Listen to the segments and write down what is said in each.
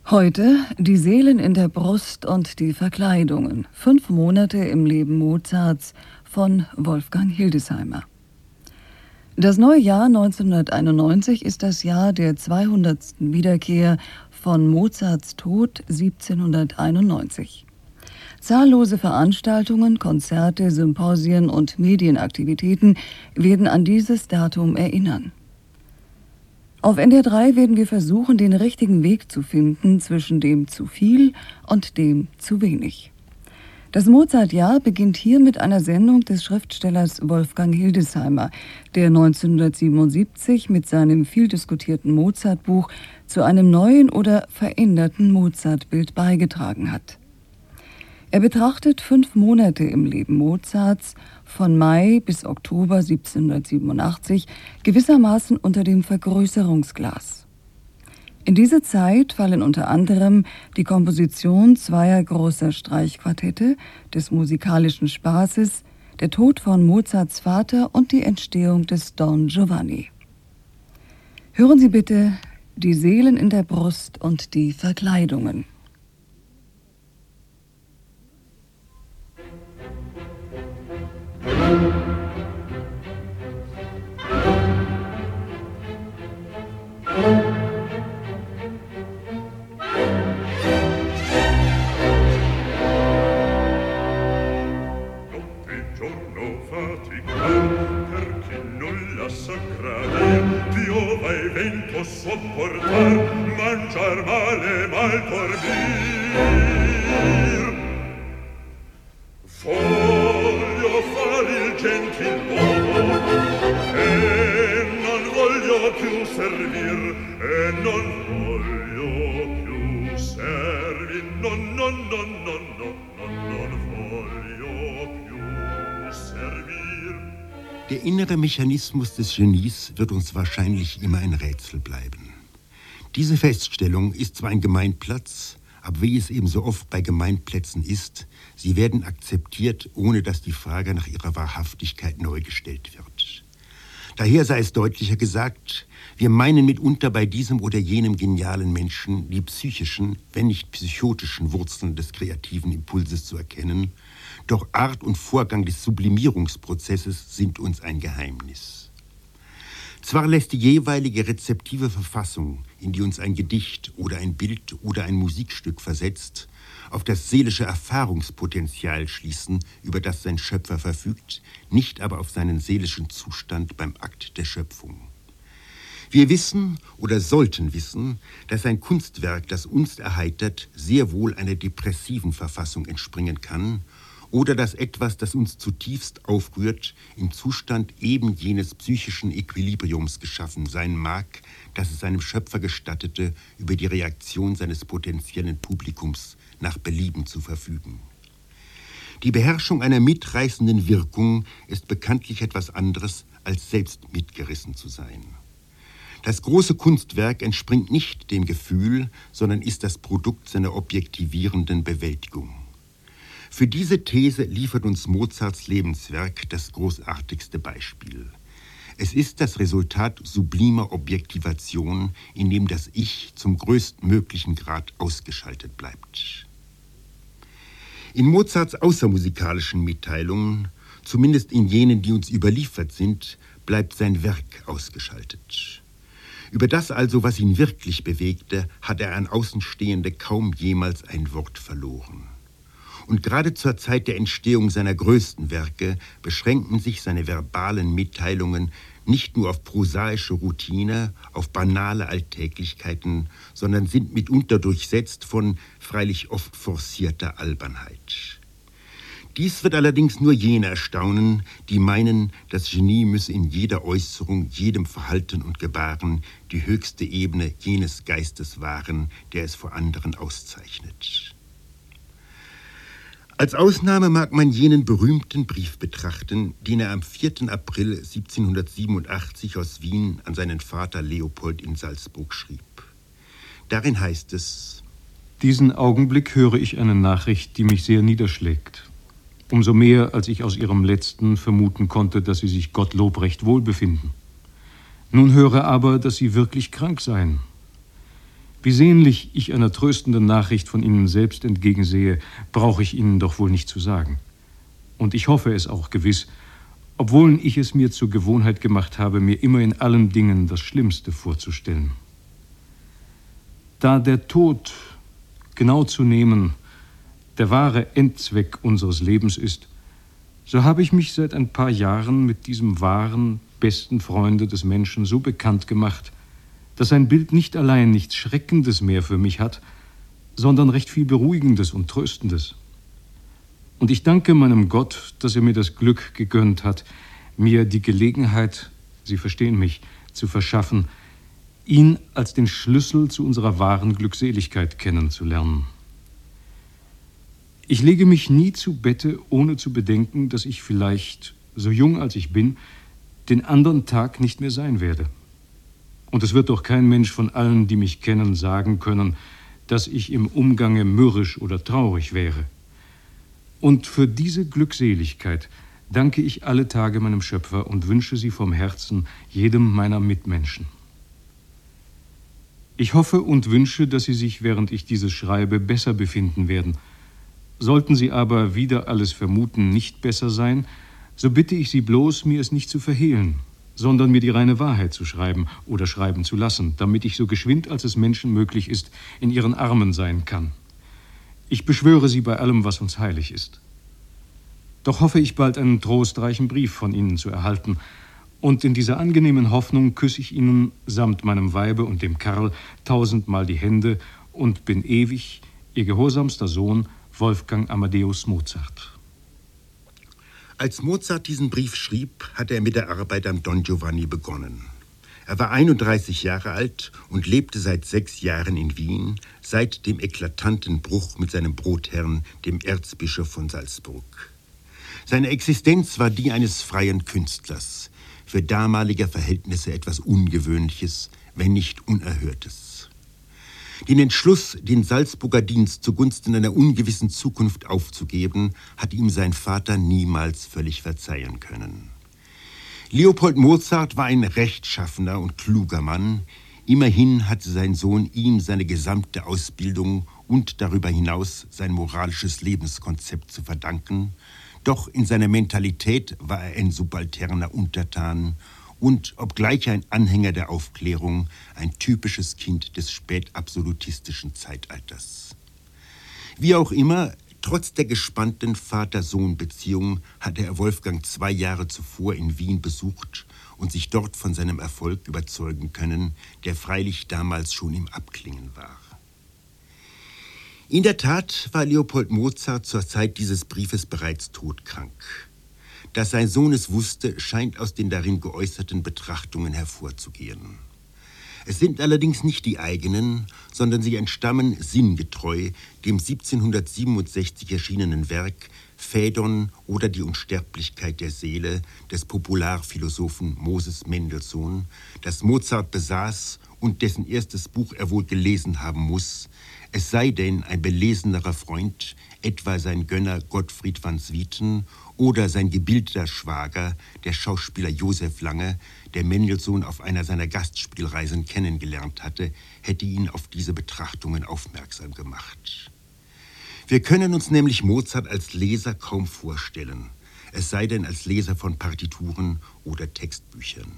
Heute die Seelen in der Brust und die Verkleidungen. 5 Monate im Leben Mozarts von Wolfgang Hildesheimer. Das neue Jahr 1991 ist das Jahr der 200. Wiederkehr von Mozarts Tod 1791. Zahllose Veranstaltungen, Konzerte, Symposien und Medienaktivitäten werden an dieses Datum erinnern. Auf NDR 3 werden wir versuchen, den richtigen Weg zu finden zwischen dem zu viel und dem zu wenig. Das Mozart-Jahr beginnt hier mit einer Sendung des Schriftstellers Wolfgang Hildesheimer, der 1977 mit seinem viel diskutierten Mozart-Buch zu einem neuen oder veränderten Mozart-Bild beigetragen hat. Er betrachtet 5 Monate im Leben Mozarts von Mai bis Oktober 1787 gewissermaßen unter dem Vergrößerungsglas. In diese Zeit fallen unter anderem die Komposition 2 großer Streichquartette, des musikalischen Spaßes, der Tod von Mozarts Vater und die Entstehung des Don Giovanni. Hören Sie bitte die Seelen in der Brust und die Verkleidungen. Mangiar male mal dormir. Voglio fare il gentiluomo e non voglio più servir, e non voglio più servir, non voglio più servir. Der innere Mechanismus des Genies wird uns wahrscheinlich immer ein Rätsel bleiben. Diese Feststellung ist zwar ein Gemeinplatz, aber wie es eben so oft bei Gemeinplätzen ist, sie werden akzeptiert, ohne dass die Frage nach ihrer Wahrhaftigkeit neu gestellt wird. Daher sei es deutlicher gesagt, wir meinen mitunter bei diesem oder jenem genialen Menschen die psychischen, wenn nicht psychotischen Wurzeln des kreativen Impulses zu erkennen, doch Art und Vorgang des Sublimierungsprozesses sind uns ein Geheimnis. Zwar lässt die jeweilige rezeptive Verfassung, in die uns ein Gedicht oder ein Bild oder ein Musikstück versetzt, auf das seelische Erfahrungspotenzial schließen, über das sein Schöpfer verfügt, nicht aber auf seinen seelischen Zustand beim Akt der Schöpfung. Wir wissen oder sollten wissen, dass ein Kunstwerk, das uns erheitert, sehr wohl einer depressiven Verfassung entspringen kann, oder dass etwas, das uns zutiefst aufrührt, im Zustand eben jenes psychischen Equilibriums geschaffen sein mag, das es seinem Schöpfer gestattete, über die Reaktion seines potenziellen Publikums nach Belieben zu verfügen. Die Beherrschung einer mitreißenden Wirkung ist bekanntlich etwas anderes, als selbst mitgerissen zu sein. Das große Kunstwerk entspringt nicht dem Gefühl, sondern ist das Produkt seiner objektivierenden Bewältigung. Für diese These liefert uns Mozarts Lebenswerk das großartigste Beispiel. Es ist das Resultat sublimer Objektivation, in dem das Ich zum größtmöglichen Grad ausgeschaltet bleibt. In Mozarts außermusikalischen Mitteilungen, zumindest in jenen, die uns überliefert sind, bleibt sein Werk ausgeschaltet. Über das also, was ihn wirklich bewegte, hat er an Außenstehende kaum jemals ein Wort verloren. Und gerade zur Zeit der Entstehung seiner größten Werke beschränken sich seine verbalen Mitteilungen nicht nur auf prosaische Routine, auf banale Alltäglichkeiten, sondern sind mitunter durchsetzt von freilich oft forcierter Albernheit. Dies wird allerdings nur jene erstaunen, die meinen, das Genie müsse in jeder Äußerung, jedem Verhalten und Gebaren die höchste Ebene jenes Geistes wahren, der es vor anderen auszeichnet. Als Ausnahme mag man jenen berühmten Brief betrachten, den er am 4. April 1787 aus Wien an seinen Vater Leopold in Salzburg schrieb. Darin heißt es: Diesen Augenblick höre ich eine Nachricht, die mich sehr niederschlägt. Umso mehr, als ich aus Ihrem letzten vermuten konnte, dass Sie sich Gottlob recht wohl befinden. Nun höre aber, dass Sie wirklich krank seien. Wie sehnlich ich einer tröstenden Nachricht von Ihnen selbst entgegensehe, brauche ich Ihnen doch wohl nicht zu sagen. Und ich hoffe es auch gewiss, obwohl ich es mir zur Gewohnheit gemacht habe, mir immer in allen Dingen das Schlimmste vorzustellen. Da der Tod, genau zu nehmen, der wahre Endzweck unseres Lebens ist, so habe ich mich seit ein paar Jahren mit diesem wahren, besten Freunde des Menschen so bekannt gemacht, dass sein Bild nicht allein nichts Schreckendes mehr für mich hat, sondern recht viel Beruhigendes und Tröstendes. Und ich danke meinem Gott, dass er mir das Glück gegönnt hat, mir die Gelegenheit, Sie verstehen mich, zu verschaffen, ihn als den Schlüssel zu unserer wahren Glückseligkeit kennenzulernen. Ich lege mich nie zu Bette, ohne zu bedenken, dass ich vielleicht, so jung als ich bin, den anderen Tag nicht mehr sein werde. Und es wird doch kein Mensch von allen, die mich kennen, sagen können, dass ich im Umgange mürrisch oder traurig wäre. Und für diese Glückseligkeit danke ich alle Tage meinem Schöpfer und wünsche sie vom Herzen jedem meiner Mitmenschen. Ich hoffe und wünsche, dass Sie sich, während ich dieses schreibe, besser befinden werden. Sollten Sie aber wider alles Vermuten nicht besser sein, so bitte ich Sie bloß, mir es nicht zu verhehlen, sondern mir die reine Wahrheit zu schreiben oder schreiben zu lassen, damit ich so geschwind, als es Menschen möglich ist, in Ihren Armen sein kann. Ich beschwöre Sie bei allem, was uns heilig ist. Doch hoffe ich bald einen trostreichen Brief von Ihnen zu erhalten, und in dieser angenehmen Hoffnung küsse ich Ihnen samt meinem Weibe und dem Karl 1000-mal die Hände und bin ewig Ihr gehorsamster Sohn Wolfgang Amadeus Mozart. Als Mozart diesen Brief schrieb, hatte er mit der Arbeit am Don Giovanni begonnen. Er war 31 Jahre alt und lebte seit 6 Jahren in Wien, seit dem eklatanten Bruch mit seinem Brotherrn, dem Erzbischof von Salzburg. Seine Existenz war die eines freien Künstlers, für damalige Verhältnisse etwas Ungewöhnliches, wenn nicht Unerhörtes. Den Entschluss, den Salzburger Dienst zugunsten einer ungewissen Zukunft aufzugeben, hat ihm sein Vater niemals völlig verzeihen können. Leopold Mozart war ein rechtschaffener und kluger Mann. Immerhin hatte sein Sohn ihm seine gesamte Ausbildung und darüber hinaus sein moralisches Lebenskonzept zu verdanken. Doch in seiner Mentalität war er ein subalterner Untertan und, obgleich ein Anhänger der Aufklärung, ein typisches Kind des spätabsolutistischen Zeitalters. Wie auch immer, trotz der gespannten Vater-Sohn-Beziehung hatte er Wolfgang 2 Jahre zuvor in Wien besucht und sich dort von seinem Erfolg überzeugen können, der freilich damals schon im Abklingen war. In der Tat war Leopold Mozart zur Zeit dieses Briefes bereits todkrank. Dass sein Sohn es wusste, scheint aus den darin geäußerten Betrachtungen hervorzugehen. Es sind allerdings nicht die eigenen, sondern sie entstammen sinngetreu dem 1767 erschienenen Werk Phaedon oder die Unsterblichkeit der Seele des Popularphilosophen Moses Mendelssohn, das Mozart besaß und dessen erstes Buch er wohl gelesen haben muss, es sei denn ein belesenerer Freund, etwa sein Gönner Gottfried van Swieten oder sein gebildeter Schwager, der Schauspieler Josef Lange, der Mendelssohn auf einer seiner Gastspielreisen kennengelernt hatte, hätte ihn auf diese Betrachtungen aufmerksam gemacht. Wir können uns nämlich Mozart als Leser kaum vorstellen, es sei denn als Leser von Partituren oder Textbüchern.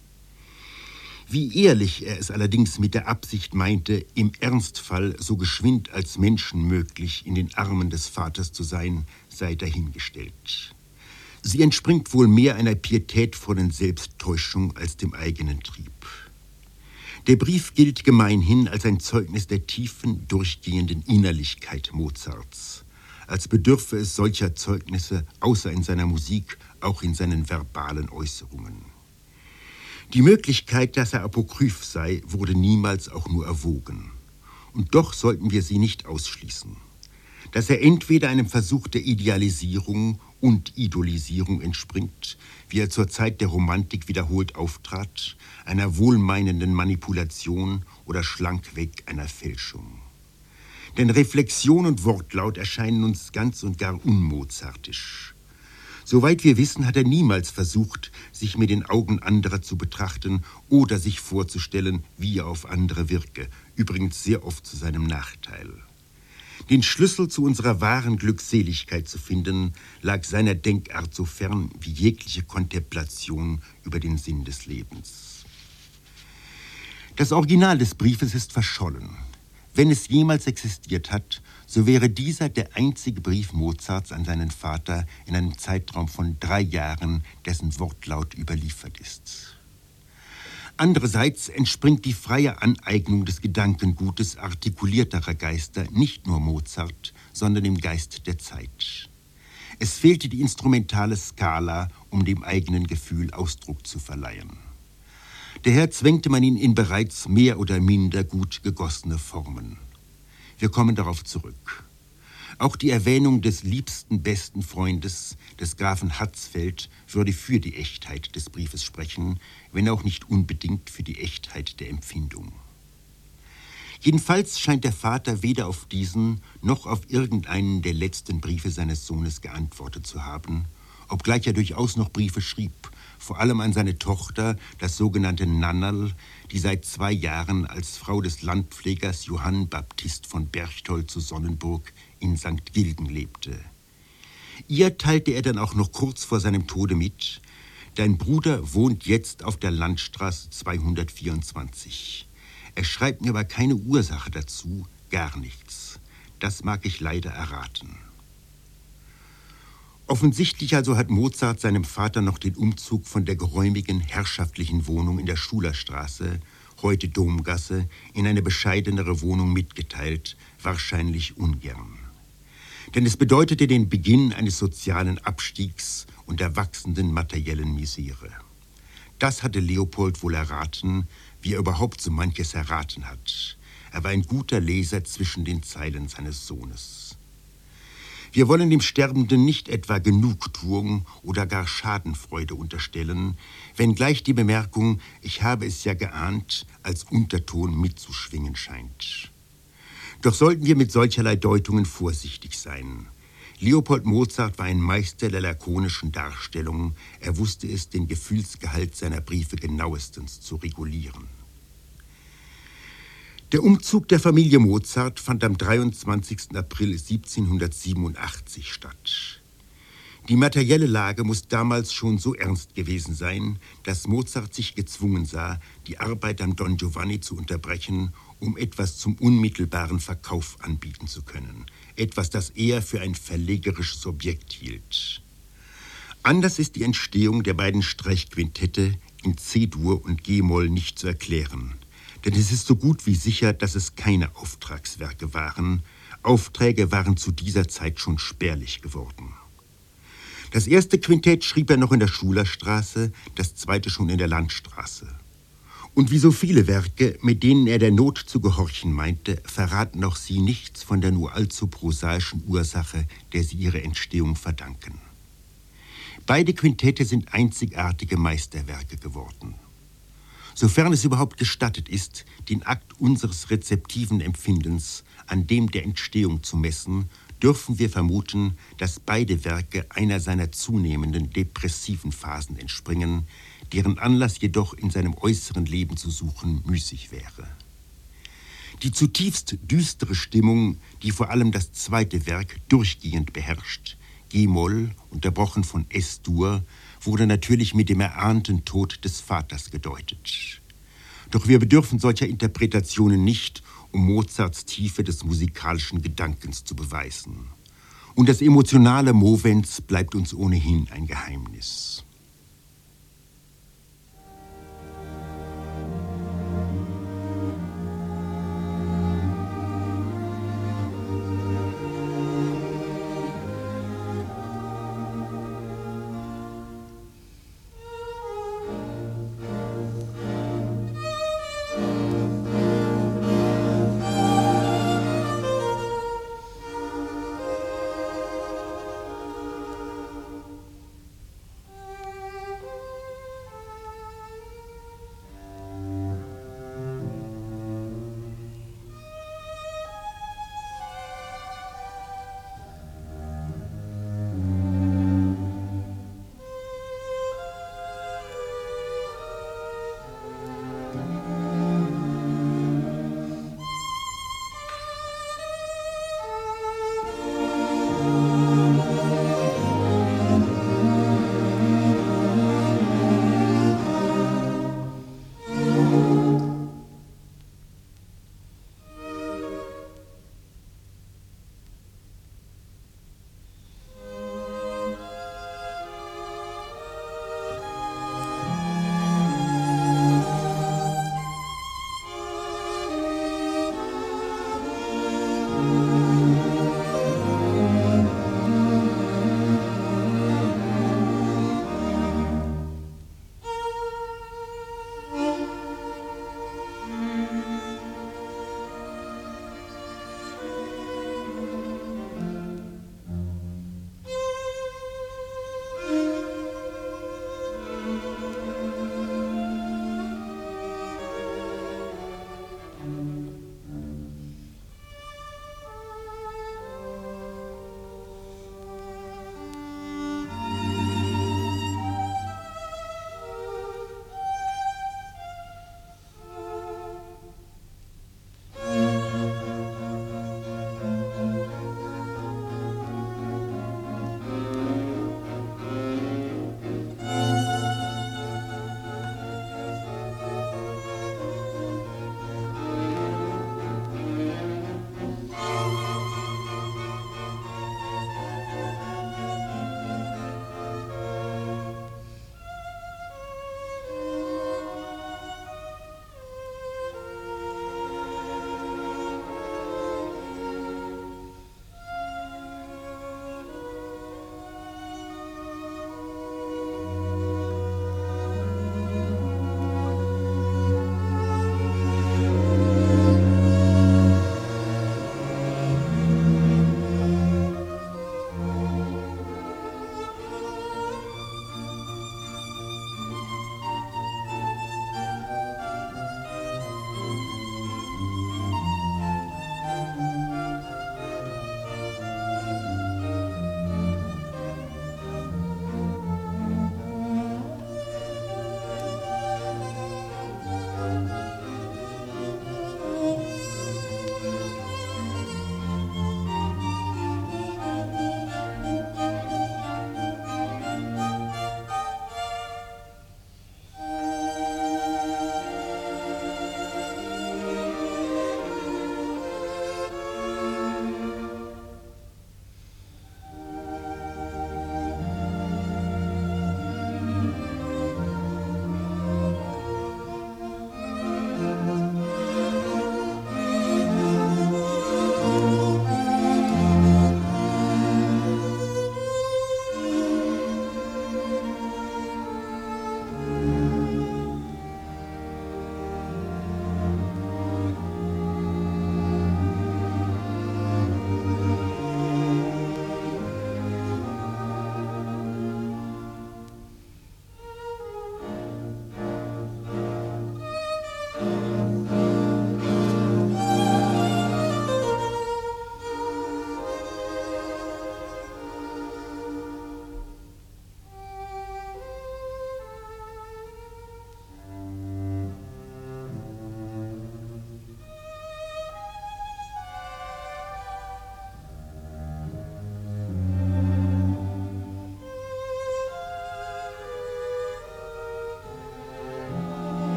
Wie ehrlich er es allerdings mit der Absicht meinte, im Ernstfall so geschwind als Menschen möglich in den Armen des Vaters zu sein, sei dahingestellt. Sie entspringt wohl mehr einer pietätvollen Selbsttäuschung als dem eigenen Trieb. Der Brief gilt gemeinhin als ein Zeugnis der tiefen, durchgehenden Innerlichkeit Mozarts, als bedürfe es solcher Zeugnisse außer in seiner Musik auch in seinen verbalen Äußerungen. Die Möglichkeit, dass er apokryph sei, wurde niemals auch nur erwogen. Und doch sollten wir sie nicht ausschließen. Dass er entweder einem Versuch der Idealisierung und Idolisierung entspringt, wie er zur Zeit der Romantik wiederholt auftrat, einer wohlmeinenden Manipulation oder schlankweg einer Fälschung. Denn Reflexion und Wortlaut erscheinen uns ganz und gar unmozartisch. Soweit wir wissen, hat er niemals versucht, sich mit den Augen anderer zu betrachten oder sich vorzustellen, wie er auf andere wirke, übrigens sehr oft zu seinem Nachteil. Den Schlüssel zu unserer wahren Glückseligkeit zu finden, lag seiner Denkart so fern wie jegliche Kontemplation über den Sinn des Lebens. Das Original des Briefes ist verschollen. Wenn es jemals existiert hat, so wäre dieser der einzige Brief Mozarts an seinen Vater in einem Zeitraum von 3 Jahren, dessen Wortlaut überliefert ist. Andererseits entspringt die freie Aneignung des Gedankengutes artikulierterer Geister nicht nur Mozart, sondern dem Geist der Zeit. Es fehlte die instrumentale Skala, um dem eigenen Gefühl Ausdruck zu verleihen. Daher zwängte man ihn in bereits mehr oder minder gut gegossene Formen. Wir kommen darauf zurück. Auch die Erwähnung des liebsten, besten Freundes, des Grafen Hatzfeld, würde für die Echtheit des Briefes sprechen, wenn auch nicht unbedingt für die Echtheit der Empfindung. Jedenfalls scheint der Vater weder auf diesen noch auf irgendeinen der letzten Briefe seines Sohnes geantwortet zu haben, obgleich er durchaus noch Briefe schrieb, vor allem an seine Tochter, das sogenannte Nannerl, die seit 2 Jahren als Frau des Landpflegers Johann Baptist von Berchtold zu Sonnenburg in St. Gilgen lebte. Ihr teilte er dann auch noch kurz vor seinem Tode mit: Dein Bruder wohnt jetzt auf der Landstraße 224. Er schreibt mir aber keine Ursache dazu, gar nichts. Das mag ich leider erraten. Offensichtlich also hat Mozart seinem Vater noch den Umzug von der geräumigen, herrschaftlichen Wohnung in der Schulerstraße, heute Domgasse, in eine bescheidenere Wohnung mitgeteilt, wahrscheinlich ungern. Denn es bedeutete den Beginn eines sozialen Abstiegs und der wachsenden materiellen Misere. Das hatte Leopold wohl erraten, wie er überhaupt so manches erraten hat. Er war ein guter Leser zwischen den Zeilen seines Sohnes. Wir wollen dem Sterbenden nicht etwa Genugtuung oder gar Schadenfreude unterstellen, wenngleich die Bemerkung, ich habe es ja geahnt, als Unterton mitzuschwingen scheint. Doch sollten wir mit solcherlei Deutungen vorsichtig sein. Leopold Mozart war ein Meister der lakonischen Darstellung. Er wusste es, den Gefühlsgehalt seiner Briefe genauestens zu regulieren. Der Umzug der Familie Mozart fand am 23. April 1787 statt. Die materielle Lage muss damals schon so ernst gewesen sein, dass Mozart sich gezwungen sah, die Arbeit am Don Giovanni zu unterbrechen, um etwas zum unmittelbaren Verkauf anbieten zu können. Etwas, das er für ein verlegerisches Objekt hielt. Anders ist die Entstehung der beiden Streichquintette in C-Dur und G-Moll nicht zu erklären. Denn es ist so gut wie sicher, dass es keine Auftragswerke waren. Aufträge waren zu dieser Zeit schon spärlich geworden. Das erste Quintett schrieb er noch in der Schulerstraße, das zweite schon in der Landstraße. Und wie so viele Werke, mit denen er der Not zu gehorchen meinte, verraten auch sie nichts von der nur allzu prosaischen Ursache, der sie ihre Entstehung verdanken. Beide Quintette sind einzigartige Meisterwerke geworden. Sofern es überhaupt gestattet ist, den Akt unseres rezeptiven Empfindens an dem der Entstehung zu messen, dürfen wir vermuten, dass beide Werke einer seiner zunehmenden depressiven Phasen entspringen, deren Anlass jedoch in seinem äußeren Leben zu suchen müßig wäre. Die zutiefst düstere Stimmung, die vor allem das zweite Werk durchgehend beherrscht, G-Moll, unterbrochen von S-Dur, wurde natürlich mit dem erahnten Tod des Vaters gedeutet. Doch wir bedürfen solcher Interpretationen nicht, um Mozarts Tiefe des musikalischen Gedankens zu beweisen. Und das emotionale Movens bleibt uns ohnehin ein Geheimnis.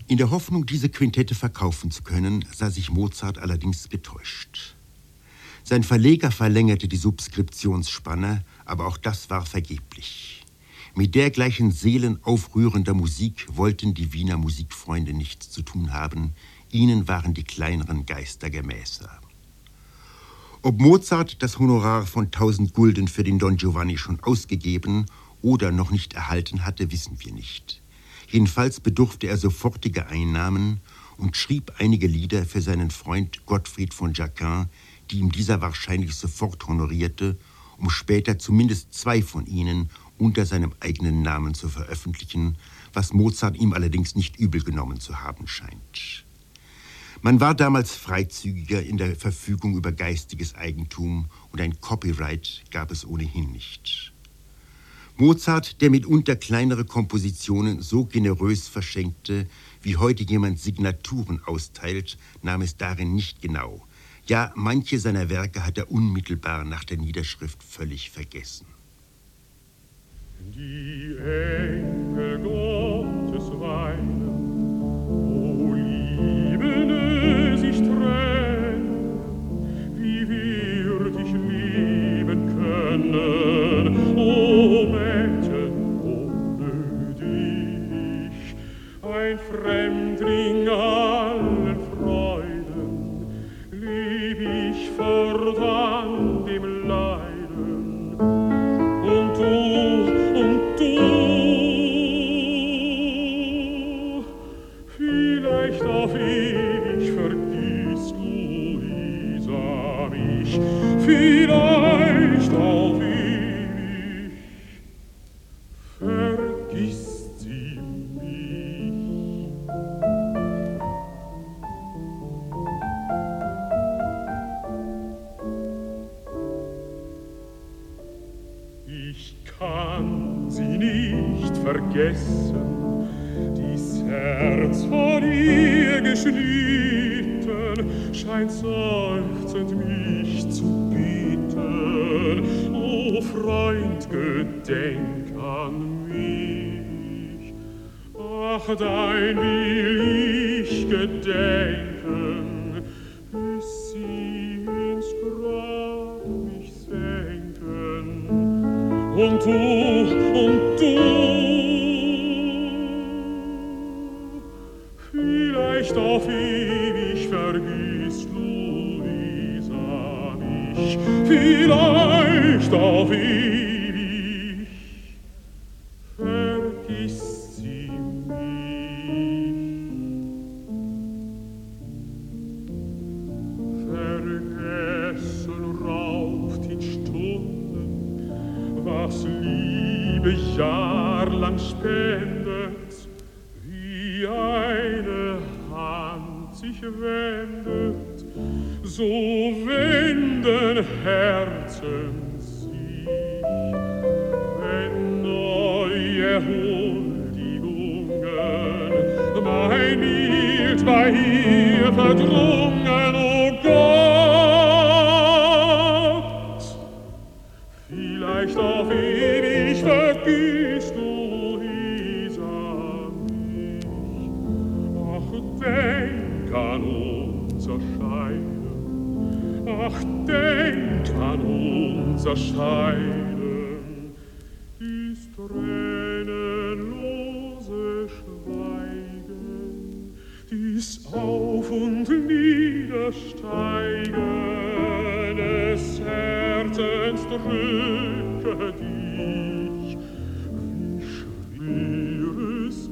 In der Hoffnung, diese Quintette verkaufen zu können, sah sich Mozart allerdings getäuscht. Sein Verleger verlängerte die Subskriptionsspanne, aber auch das war vergeblich. Mit dergleichen seelenaufrührender Musik wollten die Wiener Musikfreunde nichts zu tun haben. Ihnen waren die kleineren Geister gemäßer. Ob Mozart das Honorar von 1000 Gulden für den Don Giovanni schon ausgegeben oder noch nicht erhalten hatte, wissen wir nicht. Jedenfalls bedurfte er sofortiger Einnahmen und schrieb einige Lieder für seinen Freund Gottfried von Jacquin, die ihm dieser wahrscheinlich sofort honorierte, um später zumindest 2 von ihnen unter seinem eigenen Namen zu veröffentlichen, was Mozart ihm allerdings nicht übel genommen zu haben scheint. Man war damals freizügiger in der Verfügung über geistiges Eigentum und ein Copyright gab es ohnehin nicht. Mozart, der mitunter kleinere Kompositionen so generös verschenkte, wie heute jemand Signaturen austeilt, nahm es darin nicht genau. Ja, manche seiner Werke hat er unmittelbar nach der Niederschrift völlig vergessen. Die Engel Gottes weinen, o Liebende sich trennen, wie wird ich lieben können, o Mädchen, ohne dich, ein Fremdling allen Freuden, leb ich fortan dem Leiden, und du, vielleicht auf ewig vergisst Luisa mich, vielleicht auf ewig vergisst sie mich. Ich kann sie nicht vergessen, dies Herz von ihr geschnitten, scheint seufzend mich zu bitten. O Freund, gedenk an mich. Ach, dein will ich gedenken, bis sie ins Grab mich senken. Und du, vielleicht auf ewig vergisst Luisa mich, vielleicht auf ewig vergisst sie mich. Vergessen raubt in Stunden, was Liebe jahrlang spendet, wie eine Hand sich wendet, so wenden Herzen sich, wenn neue Huldigungen mein Bild bei ihr verdrungen, o Gott, vielleicht auf ewig vergisst Luisa mich. Ach, denk an unser Scheiden, ach, denk an unser Scheiden, dies tränenlose Schweigen, dies Auf- und Niedersteigen des Herzens drücke dich, wie schweres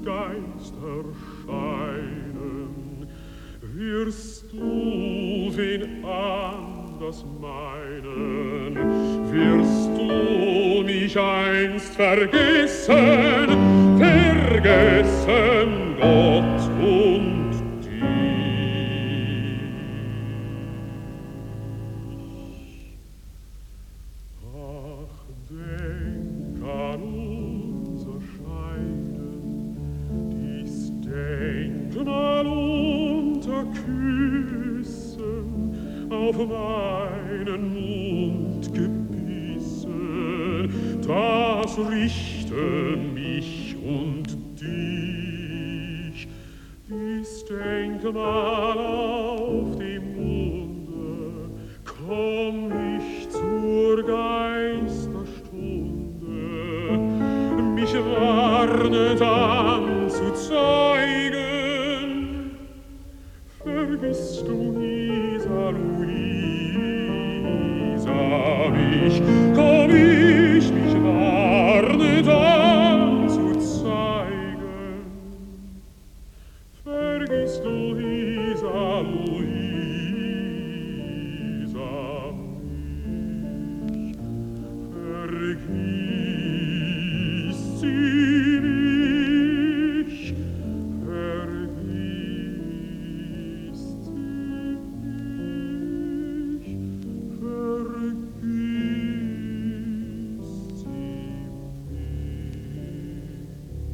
Geisterscheinen, wirst du wen anders meinen, wirst du mich einst vergessen, vergessen Gott und dich. Ach, denk an unser Scheiden, dies Denkmal unter Küssen auf meinen Mund gebissen, das richte mich und dich, denk mal auf die Munde, komm ich zur Geisterstunde, mich warne dann zu zeigen. Vergisst du, Isa, Luisa, mich, komm ich, mich warne dann zu zeigen. Vergisst du, Isa, Luisa, mich, vergisst sie mich, vergisst sie mich, vergisst sie mich.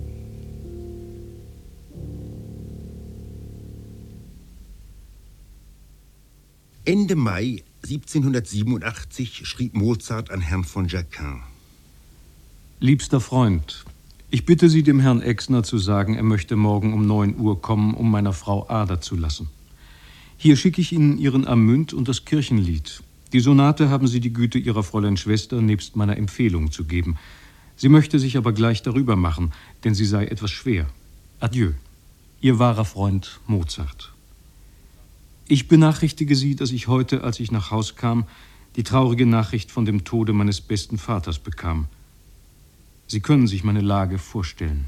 Ende Mai 1787 schrieb Mozart an Herrn von Jacquin. Liebster Freund, ich bitte Sie, dem Herrn Exner zu sagen, er möchte morgen um 9 Uhr kommen, um meiner Frau Ada zu lassen. Hier schicke ich Ihnen Ihren Amünd und das Kirchenlied. Die Sonate haben Sie die Güte Ihrer Fräulein Schwester nebst meiner Empfehlung zu geben. Sie möchte sich aber gleich darüber machen, denn sie sei etwas schwer. Adieu, Ihr wahrer Freund Mozart. Ich benachrichtige Sie, dass ich heute, als ich nach Haus kam, die traurige Nachricht von dem Tode meines besten Vaters bekam. Sie können sich meine Lage vorstellen.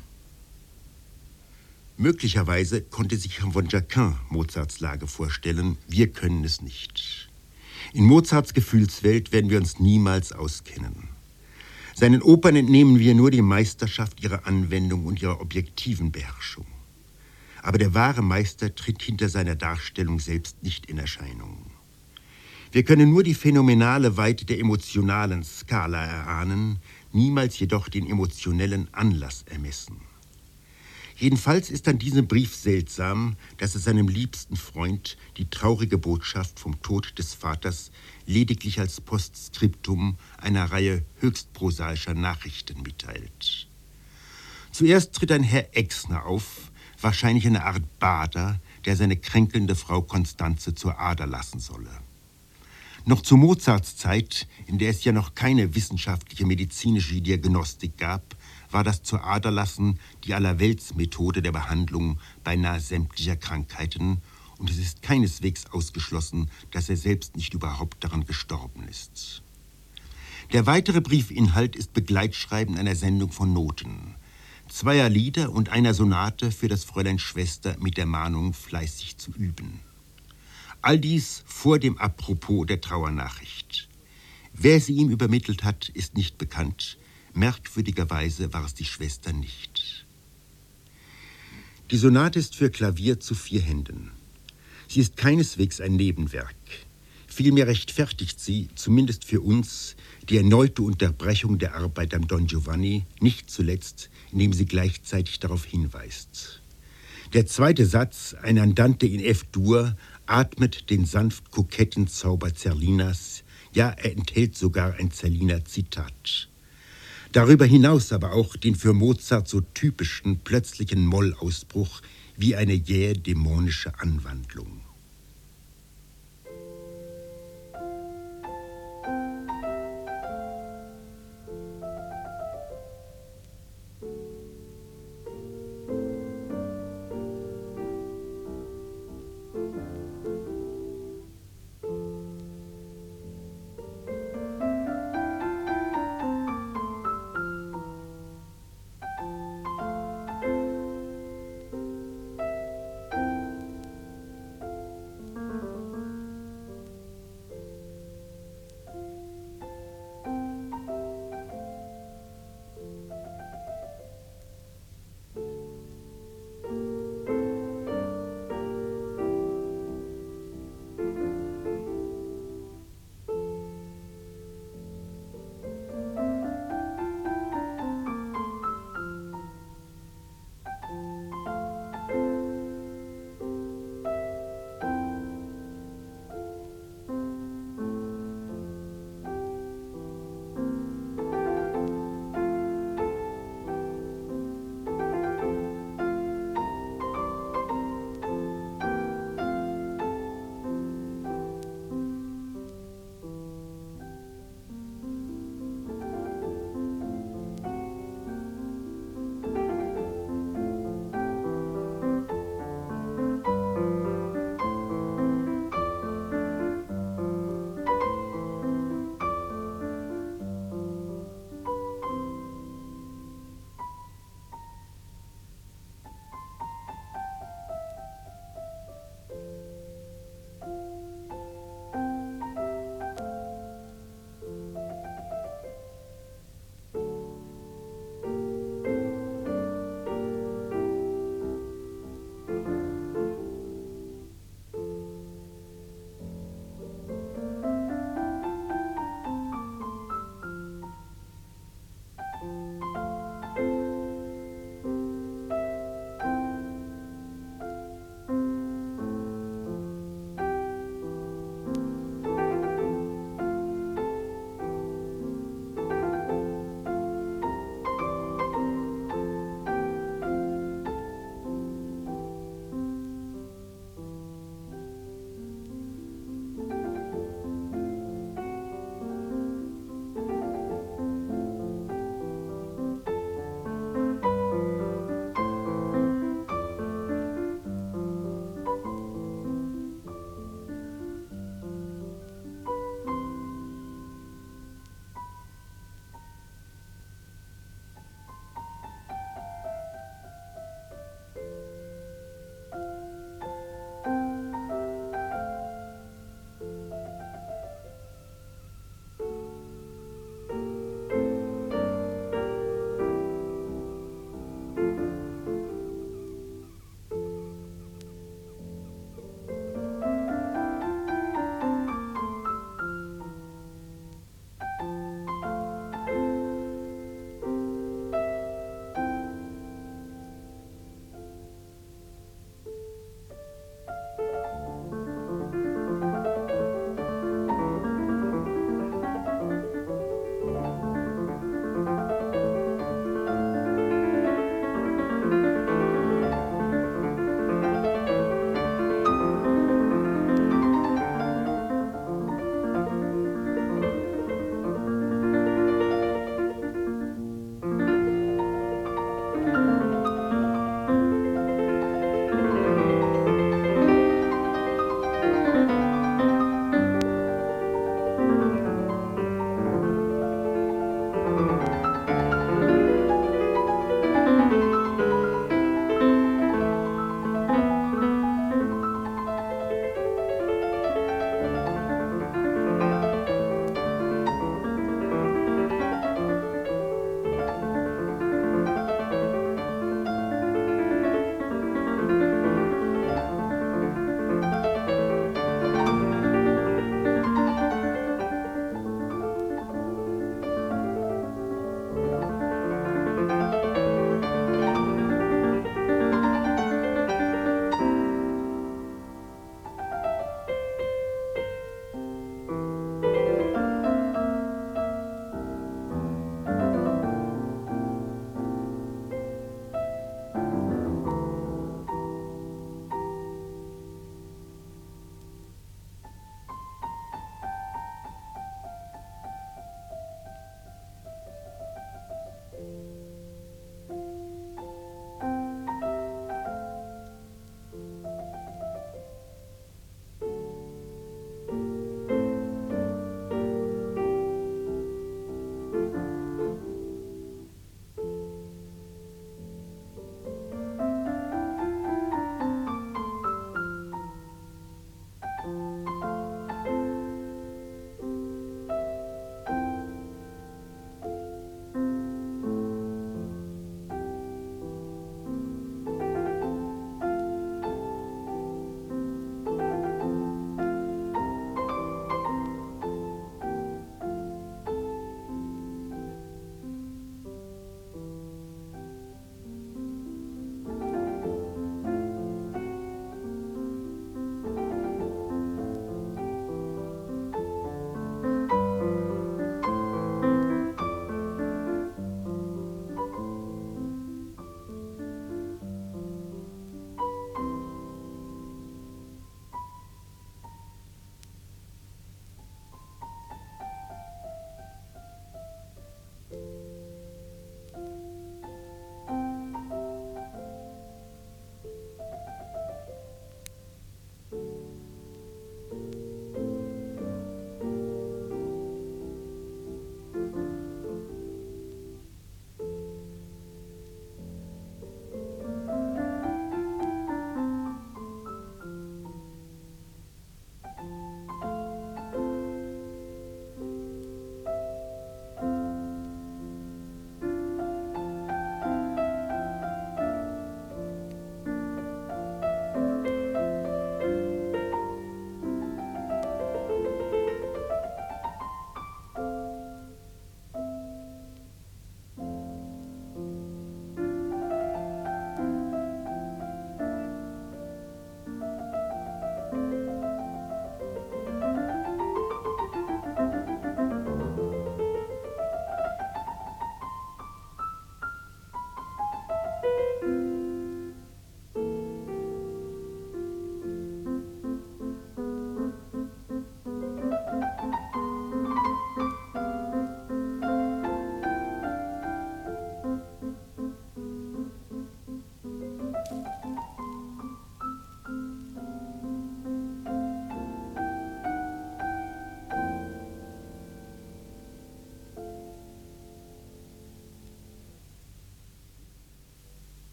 Möglicherweise konnte sich Herr von Jacquin Mozarts Lage vorstellen, wir können es nicht. In Mozarts Gefühlswelt werden wir uns niemals auskennen. Seinen Opern entnehmen wir nur die Meisterschaft ihrer Anwendung und ihrer objektiven Beherrschung. Aber der wahre Meister tritt hinter seiner Darstellung selbst nicht in Erscheinung. Wir können nur die phänomenale Weite der emotionalen Skala erahnen, niemals jedoch den emotionellen Anlass ermessen. Jedenfalls ist an diesem Brief seltsam, dass er seinem liebsten Freund die traurige Botschaft vom Tod des Vaters lediglich als Postskriptum einer Reihe höchst prosaischer Nachrichten mitteilt. Zuerst tritt ein Herr Exner auf, wahrscheinlich eine Art Bader, der seine kränkelnde Frau Constanze zur Ader lassen solle. Noch zu Mozarts Zeit, in der es ja noch keine wissenschaftliche medizinische Diagnostik gab, war das zur Aderlassen die Allerweltsmethode der Behandlung beinahe sämtlicher Krankheiten, und es ist keineswegs ausgeschlossen, dass er selbst nicht überhaupt daran gestorben ist. Der weitere Briefinhalt ist Begleitschreiben einer Sendung von Noten, 2 Lieder und einer Sonate für das Fräulein Schwester mit der Mahnung, fleißig zu üben. All dies vor dem Apropos der Trauernachricht. Wer sie ihm übermittelt hat, ist nicht bekannt. Merkwürdigerweise war es die Schwester nicht. Die Sonate ist für Klavier zu 4 Händen. Sie ist keineswegs ein Nebenwerk. Vielmehr rechtfertigt sie, zumindest für uns, die erneute Unterbrechung der Arbeit am Don Giovanni, nicht zuletzt, indem sie gleichzeitig darauf hinweist. Der zweite Satz, ein Andante in F-Dur, atmet den sanft koketten Zauber Zerlinas, ja, er enthält sogar ein Zerliner Zitat. Darüber hinaus aber auch den für Mozart so typischen plötzlichen Mollausbruch wie eine jähe dämonische Anwandlung.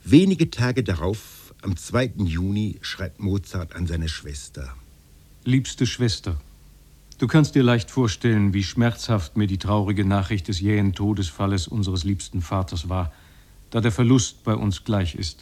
Wenige Tage darauf, am 2. Juni, schreibt Mozart an seine Schwester. Liebste Schwester, du kannst dir leicht vorstellen, wie schmerzhaft mir die traurige Nachricht des jähen Todesfalles unseres liebsten Vaters war, da der Verlust bei uns gleich ist.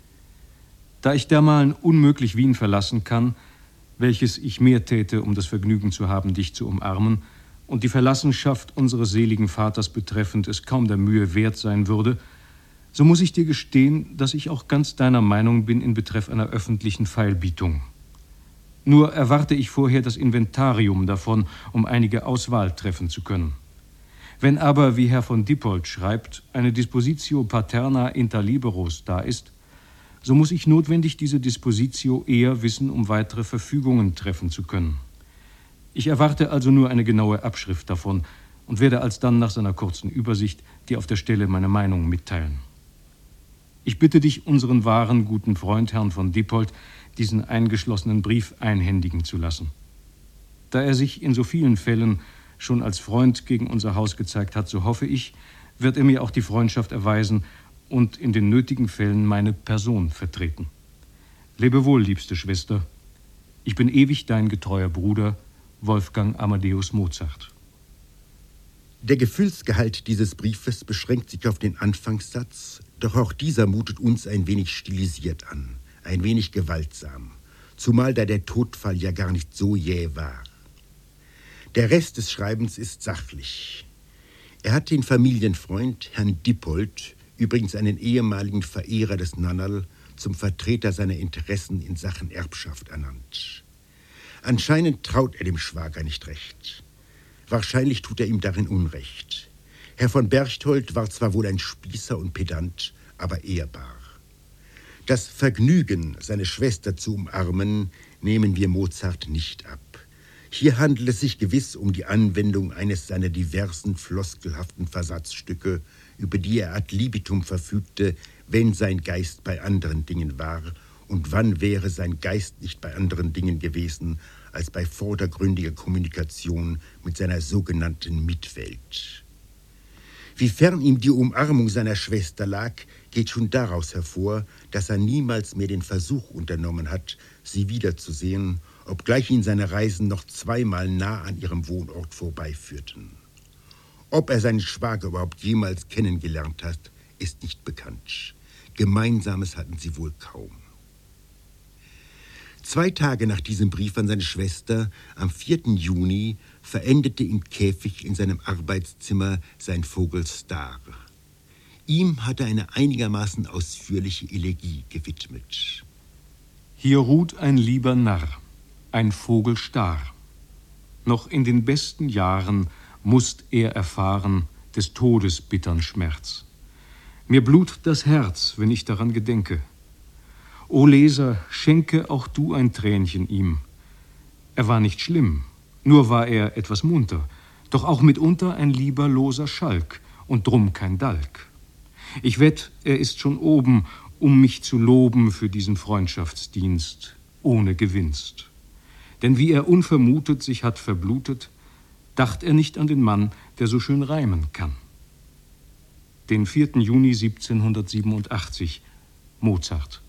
Da ich dermalen unmöglich Wien verlassen kann, welches ich mehr täte, um das Vergnügen zu haben, dich zu umarmen, und die Verlassenschaft unseres seligen Vaters betreffend es kaum der Mühe wert sein würde, so muss ich dir gestehen, dass ich auch ganz deiner Meinung bin in Betreff einer öffentlichen Feilbietung. Nur erwarte ich vorher das Inventarium davon, um einige Auswahl treffen zu können. Wenn aber, wie Herr von Dippold schreibt, eine Dispositio paterna inter liberos da ist, so muss ich notwendig diese Dispositio eher wissen, um weitere Verfügungen treffen zu können. Ich erwarte also nur eine genaue Abschrift davon und werde alsdann nach seiner kurzen Übersicht dir auf der Stelle meine Meinung mitteilen. Ich bitte dich, unseren wahren guten Freund, Herrn von Dippold, diesen eingeschlossenen Brief einhändigen zu lassen. Da er sich in so vielen Fällen schon als Freund gegen unser Haus gezeigt hat, so hoffe ich, wird er mir auch die Freundschaft erweisen und in den nötigen Fällen meine Person vertreten. Lebe wohl, liebste Schwester. Ich bin ewig dein getreuer Bruder, Wolfgang Amadeus Mozart. Der Gefühlsgehalt dieses Briefes beschränkt sich auf den Anfangssatz, doch auch dieser mutet uns ein wenig stilisiert an, ein wenig gewaltsam, zumal da der Todfall ja gar nicht so jäh war. Der Rest des Schreibens ist sachlich. Er hat den Familienfreund, Herrn Dippold, übrigens einen ehemaligen Verehrer des Nannerl, zum Vertreter seiner Interessen in Sachen Erbschaft ernannt. Anscheinend traut er dem Schwager nicht recht. Wahrscheinlich tut er ihm darin Unrecht. Herr von Berchtold war zwar wohl ein Spießer und Pedant, aber ehrbar. Das Vergnügen, seine Schwester zu umarmen, nehmen wir Mozart nicht ab. Hier handelt es sich gewiss um die Anwendung eines seiner diversen floskelhaften Versatzstücke, über die er ad libitum verfügte, wenn sein Geist bei anderen Dingen war, und wann wäre sein Geist nicht bei anderen Dingen gewesen, als bei vordergründiger Kommunikation mit seiner sogenannten Mitwelt. Wie fern ihm die Umarmung seiner Schwester lag, geht schon daraus hervor, dass er niemals mehr den Versuch unternommen hat, sie wiederzusehen, obgleich ihn seine Reisen noch zweimal nah an ihrem Wohnort vorbeiführten. Ob er seinen Schwager überhaupt jemals kennengelernt hat, ist nicht bekannt. Gemeinsames hatten sie wohl kaum. 2 Tage nach diesem Brief an seine Schwester, am 4. Juni, verendete im Käfig in seinem Arbeitszimmer sein Vogel Star. Ihm hatte er eine einigermaßen ausführliche Elegie gewidmet. Hier ruht ein lieber Narr, ein Vogel Star. Noch in den besten Jahren mußt er erfahren des Todes bittern Schmerz. Mir blutet das Herz, wenn ich daran gedenke. O Leser, schenke auch du ein Tränchen ihm. Er war nicht schlimm, nur war er etwas munter, doch auch mitunter ein lieberloser Schalk und drum kein Dalk. Ich wett, er ist schon oben, um mich zu loben für diesen Freundschaftsdienst, ohne Gewinst. Denn wie er unvermutet sich hat verblutet, dacht er nicht an den Mann, der so schön reimen kann. Den 4. Juni 1787, Mozart.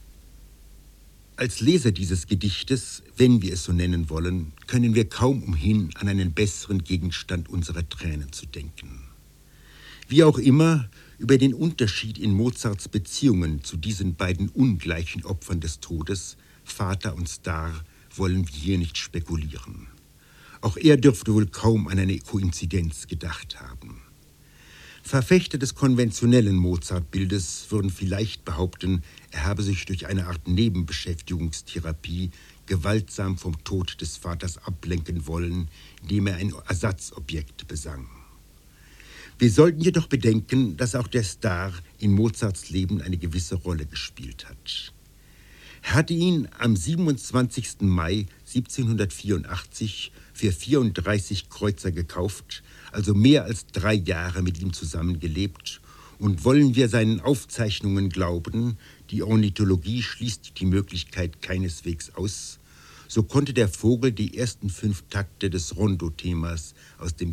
Als Leser dieses Gedichtes, wenn wir es so nennen wollen, können wir kaum umhin, an einen besseren Gegenstand unserer Tränen zu denken. Wie auch immer, über den Unterschied in Mozarts Beziehungen zu diesen beiden ungleichen Opfern des Todes, Vater und Star, wollen wir hier nicht spekulieren. Auch er dürfte wohl kaum an eine Koinzidenz gedacht haben. Verfechter des konventionellen Mozart-Bildes würden vielleicht behaupten, er habe sich durch eine Art Nebenbeschäftigungstherapie gewaltsam vom Tod des Vaters ablenken wollen, indem er ein Ersatzobjekt besang. Wir sollten jedoch bedenken, dass auch der Star in Mozarts Leben eine gewisse Rolle gespielt hat. Er hatte ihn am 27. Mai 1784 für 34 Kreuzer gekauft, also mehr als 3 Jahre mit ihm zusammengelebt, und wollen wir seinen Aufzeichnungen glauben, die Ornithologie schließt die Möglichkeit keineswegs aus, so konnte der Vogel die ersten 5 Takte des Rondo-Themas aus dem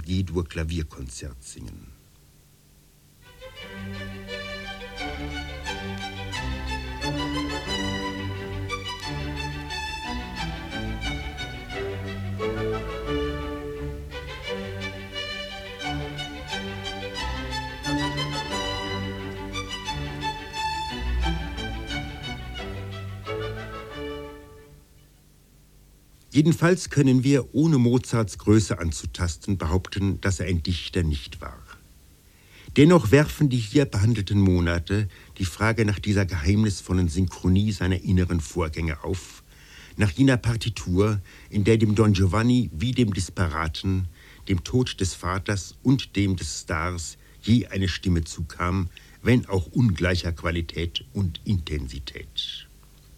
G-Dur-Klavierkonzert singen. Jedenfalls können wir, ohne Mozarts Größe anzutasten, behaupten, dass er ein Dichter nicht war. Dennoch werfen die hier behandelten Monate die Frage nach dieser geheimnisvollen Synchronie seiner inneren Vorgänge auf, nach jener Partitur, in der dem Don Giovanni wie dem Disparaten, dem Tod des Vaters und dem des Stars je eine Stimme zukam, wenn auch ungleicher Qualität und Intensität.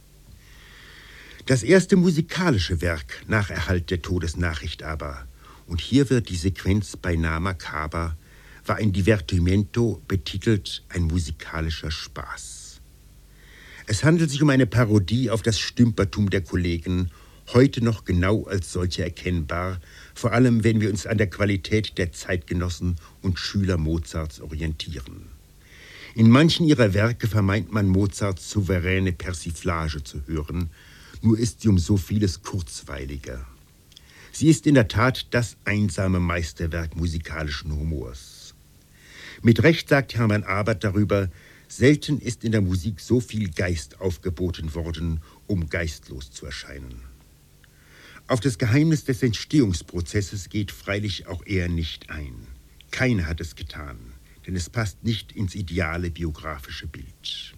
Das erste musikalische Werk nach Erhalt der Todesnachricht aber, und hier wird die Sequenz beinahe makaber, war ein Divertimento, betitelt Ein musikalischer Spaß. Es handelt sich um eine Parodie auf das Stümpertum der Kollegen, heute noch genau als solche erkennbar, vor allem wenn wir uns an der Qualität der Zeitgenossen und Schüler Mozarts orientieren. In manchen ihrer Werke vermeint man Mozarts souveräne Persiflage zu hören, nur ist sie um so vieles kurzweiliger. Sie ist in der Tat das einsame Meisterwerk musikalischen Humors. Mit Recht sagt Hermann Abert darüber, selten ist in der Musik so viel Geist aufgeboten worden, um geistlos zu erscheinen. Auf das Geheimnis des Entstehungsprozesses geht freilich auch er nicht ein. Keiner hat es getan, denn es passt nicht ins ideale biografische Bild.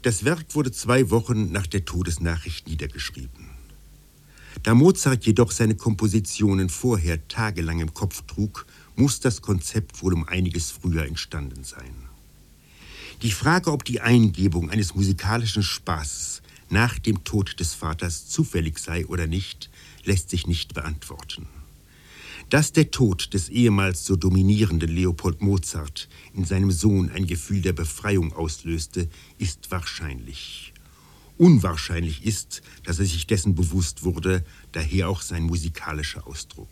Das Werk wurde 2 Wochen nach der Todesnachricht niedergeschrieben. Da Mozart jedoch seine Kompositionen vorher tagelang im Kopf trug, muss das Konzept wohl um einiges früher entstanden sein. Die Frage, ob die Eingebung eines musikalischen Spaßes nach dem Tod des Vaters zufällig sei oder nicht, lässt sich nicht beantworten. Dass der Tod des ehemals so dominierenden Leopold Mozart in seinem Sohn ein Gefühl der Befreiung auslöste, ist wahrscheinlich. Unwahrscheinlich ist, dass er sich dessen bewusst wurde, daher auch sein musikalischer Ausdruck.